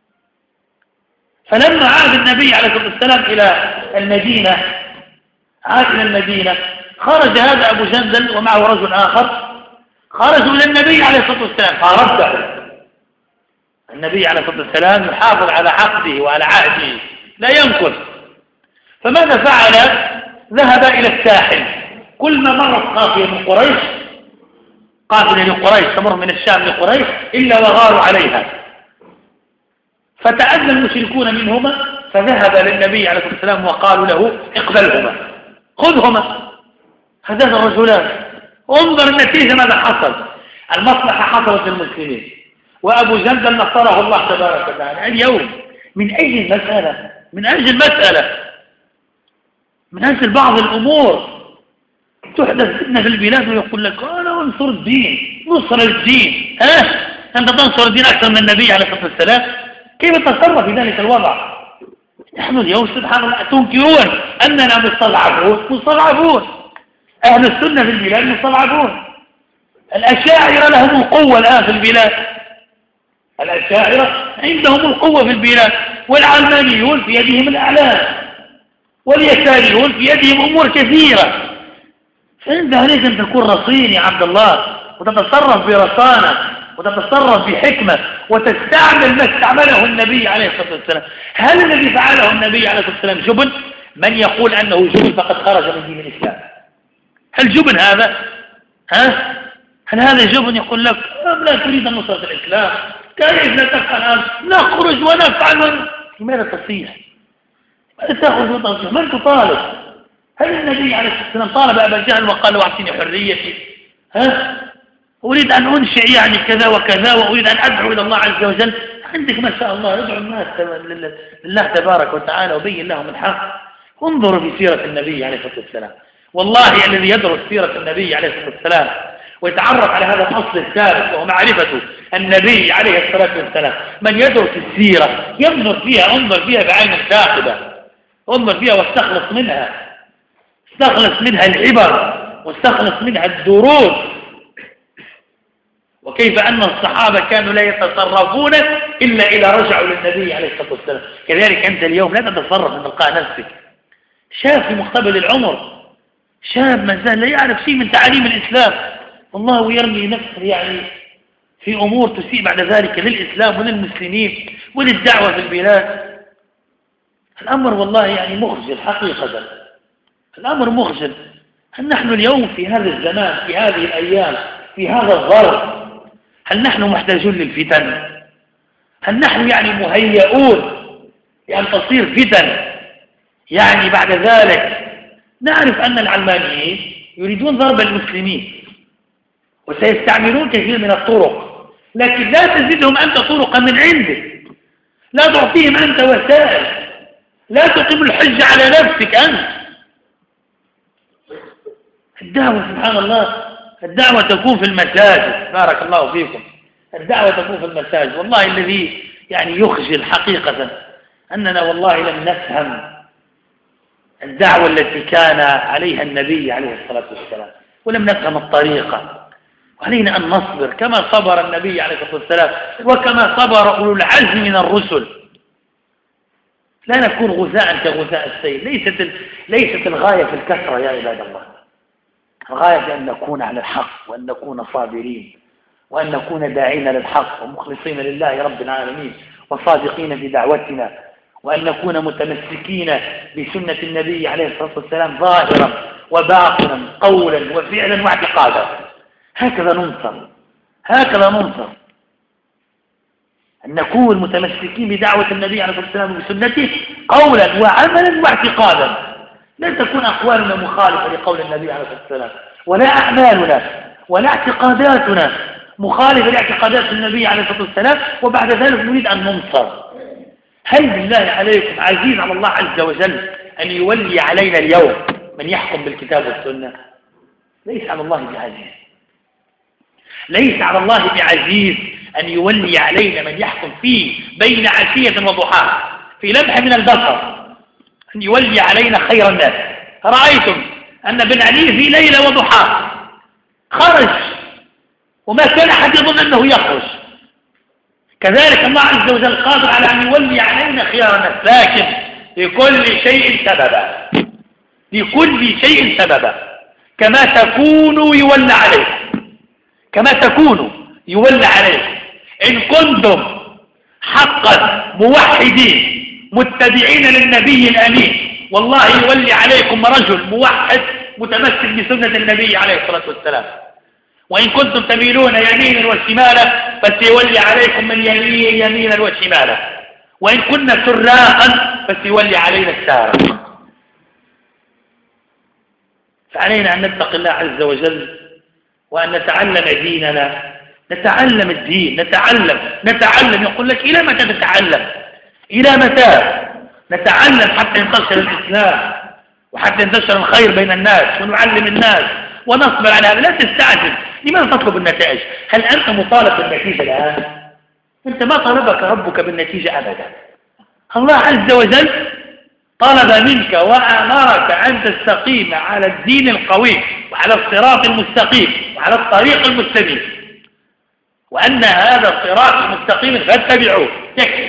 B: فلما عاد النبي عليه الصلاة والسلام إلى المدينة، عاد إلى المدينة، خرج هذا أبو جندل ومعه رجل آخر، خرجوا إلى النبي عليه الصلاة والسلام فرده. النبي عليه الصلاة والسلام يحافظ على عقده وعلى عهده لا ينقص. فماذا فعل؟ ذهب إلى الساحل. كل ما مرت قافية من قريش، قافلة لقريش تمر من الشام لقريش، إلا وغاروا عليها. فتأذى المشركون منهما، فذهب للنبي عليه الصلاة والسلام وقالوا له اقبلهما، خذهما هذان الرجلان. انظر النتيجة ماذا حصل. المصلحة حصلت للمسلمين، وأبو جندل نصره الله تبارك وتعالى. اليوم من أجل المسألة من أجل المسألة من أجل بعض الأمور تحدث فتنة في البلاد ويقول لك أنا أنصر الدين، نصر الدين. ها أنت تنصر الدين أكثر من النبي عليه الصلاة والسلام؟ كيف تتصرف في ذلك الوضع؟ نحن اليوم سبحان الله تنكرون أننا مستضعفون مستضعفون أهل السنة في البلاد مستضعفون. الأشاعرة لهم القوة الآن في البلاد، الأشاعرة عندهم القوة في البلاد، والعلمانيون في يدهم الأعلام، واليساريون في يدهم أمور كثيرة. فأنت عليك أن تكون رصين يا عبد الله، وتتصرف برصانة وتتصرف بحكمة، وتستعمل ما استعمله النبي عليه الصلاة والسلام. هل الذي فعله النبي عليه الصلاة والسلام جبن؟ من يقول أنه جبن فقد خرج من دين الإسلام. هل جبن هذا؟ ها؟ هل هذا جبن؟ يقول لك لا تريد نصرة الإسلام، كيف لا تفعل؟ نخرج ونفعل. لماذا تصيح؟ ماذا تخرج وتصيح؟ من تطالب؟ هل النبي عليه الصلاة والسلام طالب أبا جهل وقال له أعطيني حريتي؟ ها؟ أريد أن أنشئ يعني كذا وكذا، وأريد أن أدعو إلى الله عز وجل. عندك ما شاء الله ادعو الناس لله تبارك وتعالى وبين لهم الحق. انظروا في سيرة النبي عليه الصلاة والسلام. والله الذي يدرس سيرة النبي عليه الصلاة والسلام ويتعرف على هذا الأصل الثابت وهو معرفة النبي عليه الصلاة والسلام، من يدرس السيرة ينظر فيها، انظر فيها بعين ثاقبة، انظر فيها واستخلص منها استخلص منها العبر واستخلص منها الدروس. وكيف أن الصحابة كانوا لا يتصرفون إلا إذا رجعوا للنبي عليه الصلاة والسلام. كذلك أنت اليوم لا تتصرف من تلقاء نفسك. شاب في مقتبل العمر، شاب ما زال لا يعرف شيء من تعاليم الإسلام، والله يرمي نفسه يعني في أمور تسيء بعد ذلك للإسلام وللمسلمين وللدعوة في البلاد. الأمر والله يعني مخجل حقيقة، الأمر مخجل. هل نحن اليوم في هذا الزمان، في هذه الأيام، في هذا الظرف، هل نحن محتاجون للفتن؟ هل نحن يعني مهيئون لأن تصير فتن؟ يعني بعد ذلك نعرف أن العلمانيين يريدون ضرب المسلمين وسيستعملون كثير من الطرق، لكن لا تزيدهم أنت طرقا من عندك، لا تعطيهم أنت وسائل، لا تقيم الحج على نفسك أنت. الدعوة سبحان الله، الدعوة تكون في المساجد. بارك الله فيكم. الدعوة تكون في المساجد. والله الذي يعني يخجل حقيقة أننا والله لم نفهم الدعوة التي كان عليها النبي عليه الصلاة والسلام، ولم نفهم الطريقة. وعلينا أن نصبر كما صبر النبي عليه الصلاة والسلام وكما صبر أولو العزم من الرسل. لا نكون غثاء كغثاء السيل. ليست ليست الغاية في الكثرة يا عباد الله، الغاية أن نكون على الحق، وأن نكون صابرين، وأن نكون داعين للحق ومخلصين لله رب العالمين وصادقين في دعوتنا، وأن نكون متمسكين بسنة النبي عليه الصلاة والسلام ظاهرا وباطنا، قولا وفعلا واعتقادا. هكذا ننصر، هكذا ننصر. أن نكون متمسكين بدعوة النبي عليه الصلاة والسلام وبسنته قولا وعملا واعتقادا، لا تكون أقوالنا مخالفة لقول النبي عليه الصلاة والسلام، ولا أعمالنا ولا اعتقاداتنا مخالفة لاعتقادات النبي عليه الصلاة والسلام، وبعد ذلك نريد أن ننصر. هل بالله عليكم عزيز على الله عز وجل أن يولي علينا اليوم من يحكم بالكتاب والسنة؟ ليس على الله بعزيز، ليس على الله بعزيز أن يولي علينا من يحكم فيه بين عشية وضحاها في لمح من البصر، أن يولي علينا خير الناس. رأيتم أن بن علي في ليلة وضحاها خرج وما كان أحد يظن أنه يخرج، كذلك الله عز وجل قادر على أن يولي علينا خيار الناس، لكن لكل شيء سببا، لكل شيء سببا. كما تكونوا يولى عليكم، كما تكونوا يولى عليكم. إن كنتم حقا موحدين متبعين للنبي الأمين والله يولي عليكم رجل موحد متمسك بسنة النبي عليه الصلاة والسلام. وإن كنتم تميلون يمينا وشمالا فسيولي عليكم من يمين يمينا وشمالا، وإن كنا سراقا فسيولي علينا السارق. فعلينا أن نتقي الله عز وجل وأن نتعلم ديننا، نتعلم الدين، نتعلم نتعلم يقول لك إلى متى تتعلم؟ إلى متى نتعلم حتى ينتشر الإسلام وحتى ينتشر الخير بين الناس ونعلم الناس ونصبر على هذا؟ لا تستعجل. لماذا تطلب النتائج؟ هل أنت مطالب بالنتيجة الآن؟ أنت ما طلبك ربك بالنتيجة أبدا. الله عز وجل طلب منك وأمرك أن تستقيم على الدين القويم وعلى الصراط المستقيم وعلى الطريق المستقيم، وأن هذا الصراط المستقيم فاتبعوه. يكفي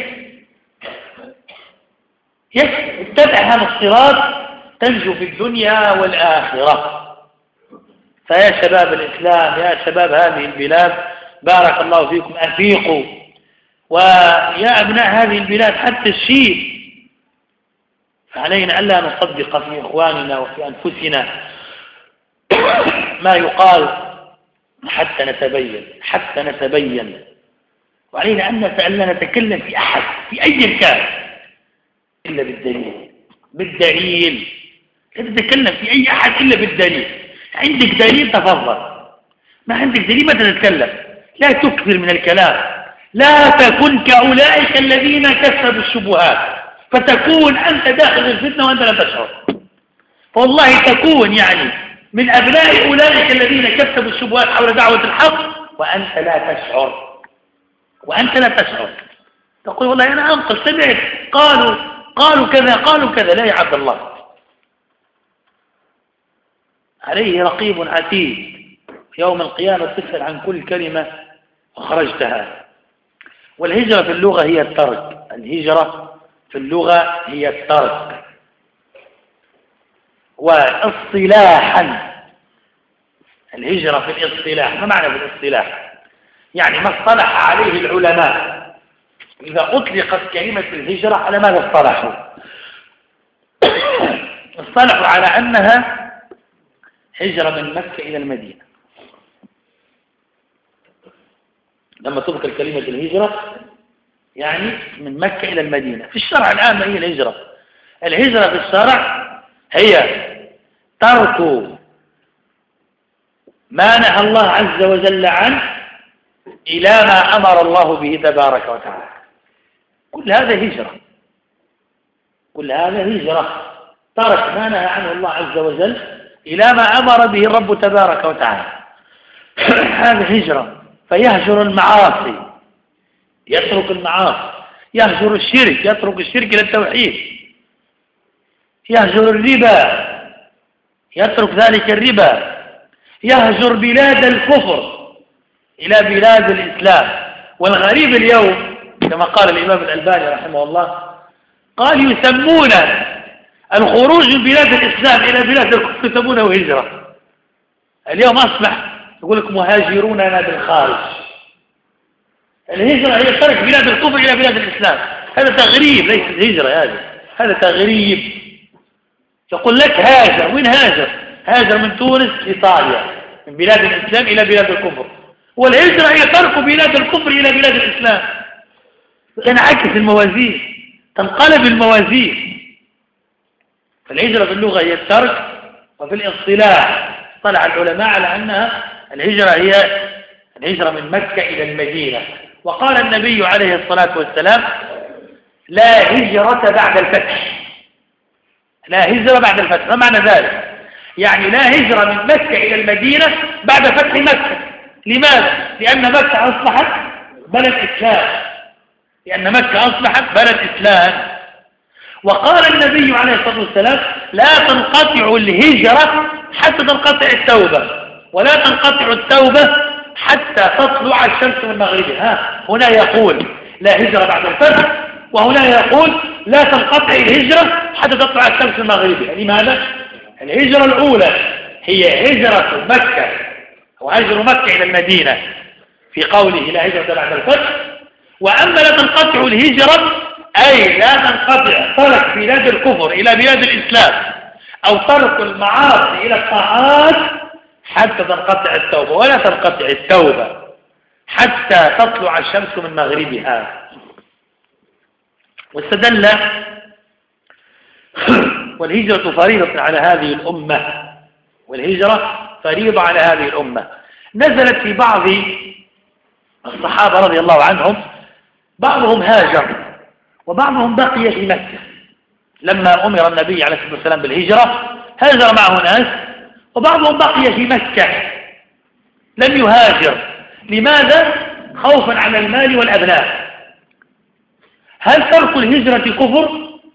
B: يكفي اتبع هذا الصراط تنجو في الدنيا والآخرة. فيا شباب الإسلام، يا شباب هذه البلاد، بارك الله فيكم، أفيقوا. ويا أبناء هذه البلاد حتى الشيء فعلينا ألا نصدق في إخواننا وفي أنفسنا ما يقال حتى نتبين حتى نتبين وعلينا أن لا نتكلم في أحد في أي كان إلا بالدليل. بالدليل لا تتكلم في أي أحد إلا بالدليل. عندك دليل تفضل، ما عندك دليل ما تتكلم. لا تكثر من الكلام، لا تكن كأولئك الذين كسبوا الشبهات فتكون أنت داخل الفتنة وأنت لا تشعر. والله تكون يعني من أبناء أولئك الذين كسبوا الشبهات حول دعوة الحق وأنت لا تشعر، وأنت لا تشعر. تقول والله أنا أنقل سمعت قالوا قالوا كذا قالوا كذا. لا يا عبد الله، عليه رقيب عتيد يوم القيامة تسأل عن كل كلمة أخرجتها. والهجرة في اللغة هي الترك، الهجرة في اللغة هي الترك. واصطلاحا الهجرة في الاصطلاح، ما معنى في الاصطلاح؟ يعني ما اصطلح عليه العلماء. إذا أطلقت كلمة الهجرة على ماذا اصطلحوا؟ اصطلحوا على أنها هجرة من مكة إلى المدينة. لما تذكر كلمة الهجرة يعني من مكة إلى المدينة. في الشرع الآن ما هي الهجرة؟ الهجرة في الشرع هي ترك ما نهى الله عز وجل عنه إلى ما أمر الله به تبارك وتعالى. كل هذا هجرة، كل هذا هجرة. ترك ما نهى عنه الله عز وجل إلى ما أمر به الرب تبارك وتعالى. هذا هجرة. فيهجر المعاصي، يترك المعاصي، يهجر الشرك، يترك الشرك إلى التوحيد، يهجر الربا، يترك ذلك الربا، يهجر بلاد الكفر إلى بلاد الإسلام. والغريب اليوم كما قال الإمام الألباني رحمه الله، قال يسمون الخروج من بلاد الإسلام إلى بلاد الكفر يسمونه هجرة. اليوم أصبح يقول لك مهاجروننا بالخارج. الهجرة هي ترك بلاد الكفر إلى بلاد الإسلام. هذا تغريب، ليس هجرة. هذا هذا تغريب. يقول لك هاجر. وين هاجر؟ هاجر من تونس إيطاليا، من بلاد الإسلام إلى بلاد الكفر. والهجرة هي ترك بلاد الكفر إلى بلاد الإسلام. تنعكس الموازين، تنقلب الموازين. فالهجرة في اللغة هي الترك، وفي الاصطلاح اصطلح العلماء على أنها الهجرة هي الهجرة من مكة إلى المدينة. وقال النبي عليه الصلاة والسلام: لا هجرة بعد الفتح. لا هجرة بعد الفتح، ما معنى ذلك؟ يعني لا هجرة من مكة إلى المدينة بعد فتح مكة. لماذا؟ لأن مكة أصبحت بلد إسلام، لأن مكة أصبحت بلد إسلام. وقال النبي عليه الصلاة والسلام: لا تنقطع الهجرة حتى تنقطع التوبة، ولا تنقطع التوبة حتى تطلع الشمس من مغربها. هنا يقول لا هجرة بعد الفتح، وهنا يقول لا تنقطع الهجرة حتى تطلع الشمس من مغربها. لماذا؟ الهجرة الأولى هي هجرة مكة وهجر مكة إلى المدينة في قوله لا هجرة بعد الفتح. وأما لا تنقطع الهجرة أي لا تنقطع ترك بلاد الكفر إلى بلاد الإسلام، أو ترك المعاصي إلى الطاعات حتى تنقطع التوبة، ولا تنقطع التوبة حتى تطلع الشمس من مغربها. واستدل والهجرة فريضة على هذه الأمة، والهجرة فريضة على هذه الأمة. نزلت في بعض الصحابة رضي الله عنهم، بعضهم هاجر وبعضهم بقي في مكة. لما أمر النبي عليه الصلاة والسلام بالهجرة هاجر معه ناس، وبعضهم بقي في مكة لم يهاجر. لماذا؟ خوفا على المال والأبناء. هل ترك الهجرة كفر؟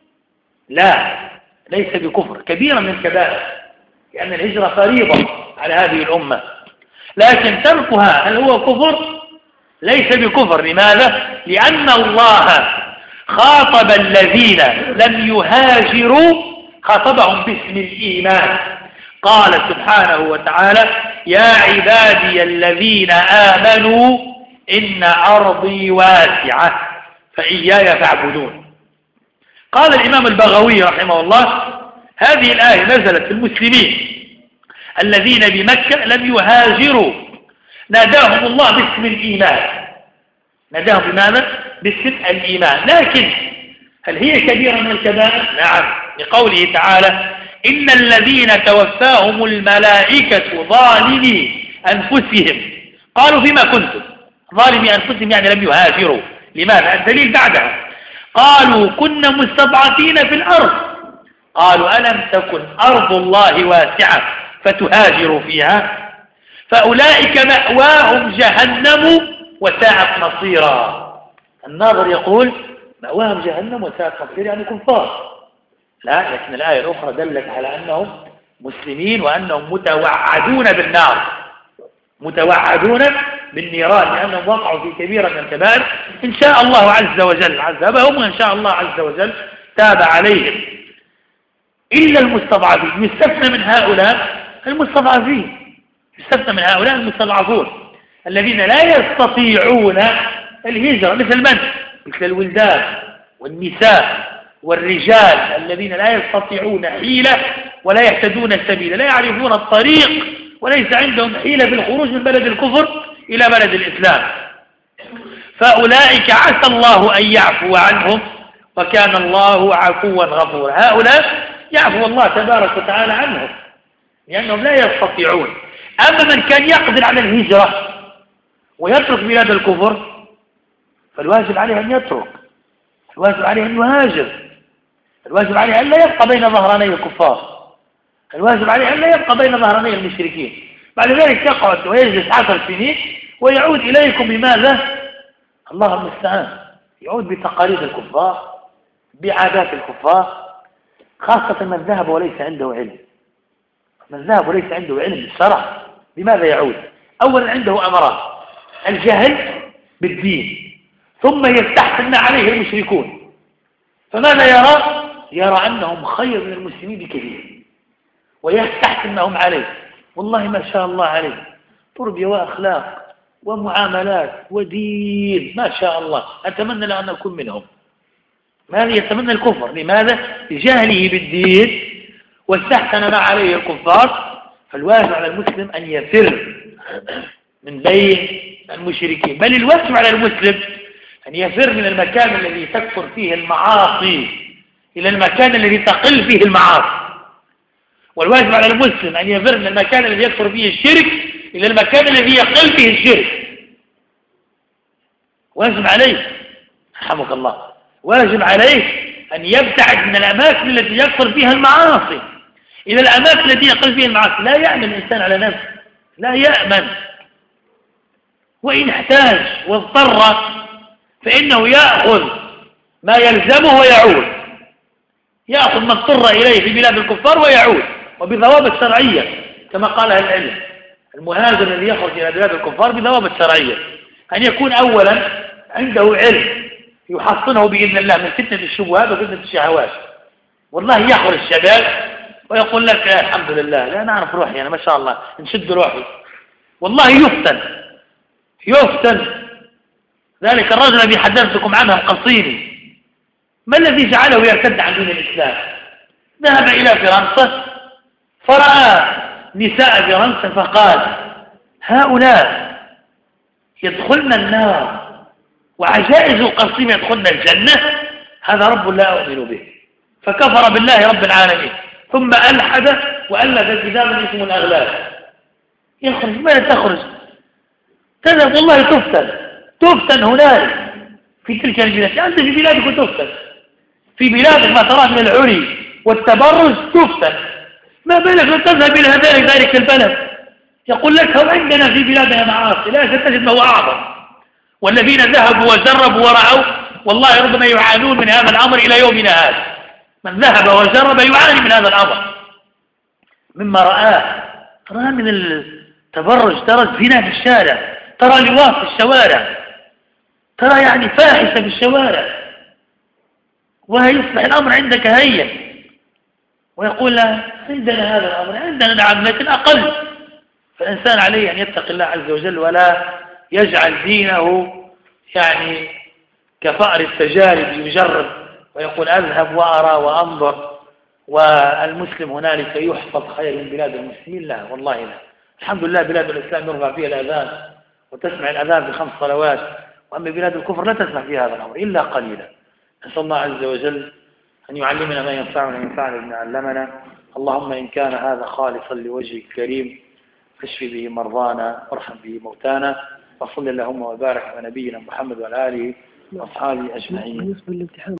B: لا، ليس بكفر، كبيرا من الكبائر، لأن الهجرة فريضة على هذه الأمة. لكن تركها هل هو كفر؟ ليس بكفر. لماذا؟ لأن الله خاطب الذين لم يهاجروا، خاطبهم باسم الإيمان. قال سبحانه وتعالى: يا عبادي الذين آمنوا إن أرضي واسعة فإياي فاعبدون. قال الإمام البغوي رحمه الله: هذه الآية نزلت في المسلمين الذين بمكة لم يهاجروا، ناداهم الله باسم الإيمان. ناداهم بماذا؟ باسم الإيمان. لكن هل هي كبيرة من الكبائر؟ نعم، لقوله تعالى: إن الذين توفاهم الملائكة ظالمي أنفسهم قالوا فيما كنتم. ظالمي أنفسهم يعني لم يهاجروا. لماذا؟ الدليل بعدها: قالوا كنا مستضعفين في الأرض قالوا ألم تكن أرض الله واسعة فتهاجروا فيها فأولئك مأواهم جهنم وساءت مصيرا. الناظر يقول مأواهم جهنم وساءت مصيرا يعني كفار. لا، لكن الآية الأخرى دلت على أنهم مسلمين وأنهم متوعدون بالنار، متوعدون بالنيران، لأنهم وقعوا في كبيرة من الكبائر. إن شاء الله عز وجل عذبهم، وإن شاء الله عز وجل تاب عليهم. إلا المستضعفين، يستثنى من هؤلاء المستضعفين، يستثنى من هؤلاء المستضعفون الذين لا يستطيعون الهجرة، مثل من؟ مثل الولدان والنساء والرجال الذين لا يستطيعون حيلة ولا يهتدون السبيل، لا يعرفون الطريق وليس عندهم حيلة في الخروج من بلد الكفر إلى بلد الإسلام. فأولئك عسى الله أن يعفو عنهم وكان الله عفوا غفورا. هؤلاء يعفو الله تبارك وتعالى عنهم لأنهم لا يستطيعون. أما من كان يقدر على الهجرة ويترك بلاد الكفر فالواجب عليه أن يترك، الواجب عليه أن يهاجر، الواجب عليه أن لا يبقى بين ظهراني الكفار، الواجب عليه أن لا يبقى بين ظهراني المشركين. بعد ذلك يقعد ويجلس عشر سنين ويعود إليكم بماذا؟ الله المستعان، يعود بتقاليد الكفار، بعادات الكفار، خاصة من ذهب وليس عنده علم. من ذهب وليس عنده علم بالشرع لماذا يعود؟ أولا عنده أمراض، الجهل بالدين، ثم يستحسن عليه المشركون، فماذا يرى؟ يرى أنهم خير من المسلمين بكثير ويستحسنهم عليه. والله ما شاء الله عليه، تربية وأخلاق ومعاملات ودين ما شاء الله، أتمنى لأن أكون منهم. ماذا يتمنى الكفر؟ لماذا؟ لجهله بالدين واستحسن ما عليه الكفار. فالواجب على المسلم أن يفر من بين المشركين، بل الواجب على المسلم أن يفر من المكان الذي تكثر فيه المعاصي إلى المكان الذي تقل فيه المعاصي. والواجب على المسلم أن يفر من المكان الذي يكثر فيه الشرك إلى المكان الذي يقل فيه الشرك. واجب عليه رحمك الله، واجب عليه أن يبتعد من الأماكن التي يكثر فيها المعاصي إلى الأماكن التي يقل فيها المعاصي. لا يأمن الإنسان على نفسه، لا يأمن، وإن احتاج واضطر فإنه يأخذ ما يلزمه ويعود، يأخذ ما اضطر إليه في بلاد الكفار ويعود، وبضوابط شرعية كما قال أهل العلم. المهاجر الذي يخرج إلى بلاد الكفار بضوابط شرعية، أن يكون أولا عنده علم يحصنه بإذن الله من فتنة الشبهات وفتنة الشهوات. والله يخرج الشباب ويقول لك آه الحمد لله، لا نعرف روحي أنا ما شاء الله نشد روحي، والله يفتن يفتن. ذلك الرجل الذي حدثتكم عنه القصيري، ما الذي جعله يرتد عن دين الإسلام؟ ذهب إلى فرنسا فرأى نساء فرنسا فقال هؤلاء يدخلن النار وعجائز القصيم يدخلن الجنة، هذا رب لا أؤمن به. فكفر بالله رب العالمين، ثم ألحد وألف كتابا اسمه الأغلال. يخرج ما تخرج تذهب والله تفتن تفتن هنالك في تلك البلاد. أنت في بلادك تفتن، في بلادك ما تراه من العري والتبرج تفتن، ما بالك لو تذهب إلى ذلك ذلك البلد يقول لك هو عندنا في بلادنا معاصي لا ستجد ما هو أعظم. والذين ذهبوا وجربوا ورأوا والله ربما يعانون من هذا الأمر إلى يومنا هذا. من ذهب وجرب يعاني من هذا الأمر مما رآه. ترى من التبرج، ترى الزنا في الشارع، ترى لواط في الشوارع، ترى يعني فاحشة في الشوارع، ويصبح الأمر عندك هين ويقول لا عندنا هذا الأمر، عندنا نعم لكن أقل. فالإنسان عليه أن يتقي الله عز وجل ولا يجعل دينه يعني كفأر التجارب يجرب ويقول أذهب وأرى وأنظر والمسلم هنالك يحفظ خير من بلاد المسلمين. لا والله لا. الحمد لله بلاد الإسلام يرفع فيها الأذان وتسمع الأذان في خمس صلوات، وأما بلاد الكفر لا تسمع فيها هذا الأمر إلا قليلا. نسأل الله عز وجل أن يعلمنا ما ينفعنا وينفعنا بما علمنا. اللهم إن كان هذا خالصا لوجهك الكريم فاشف به مرضانا وارحم به موتانا، وصل اللهم وبارك على نبينا محمد وعلى آله وأصحابه أجمعين.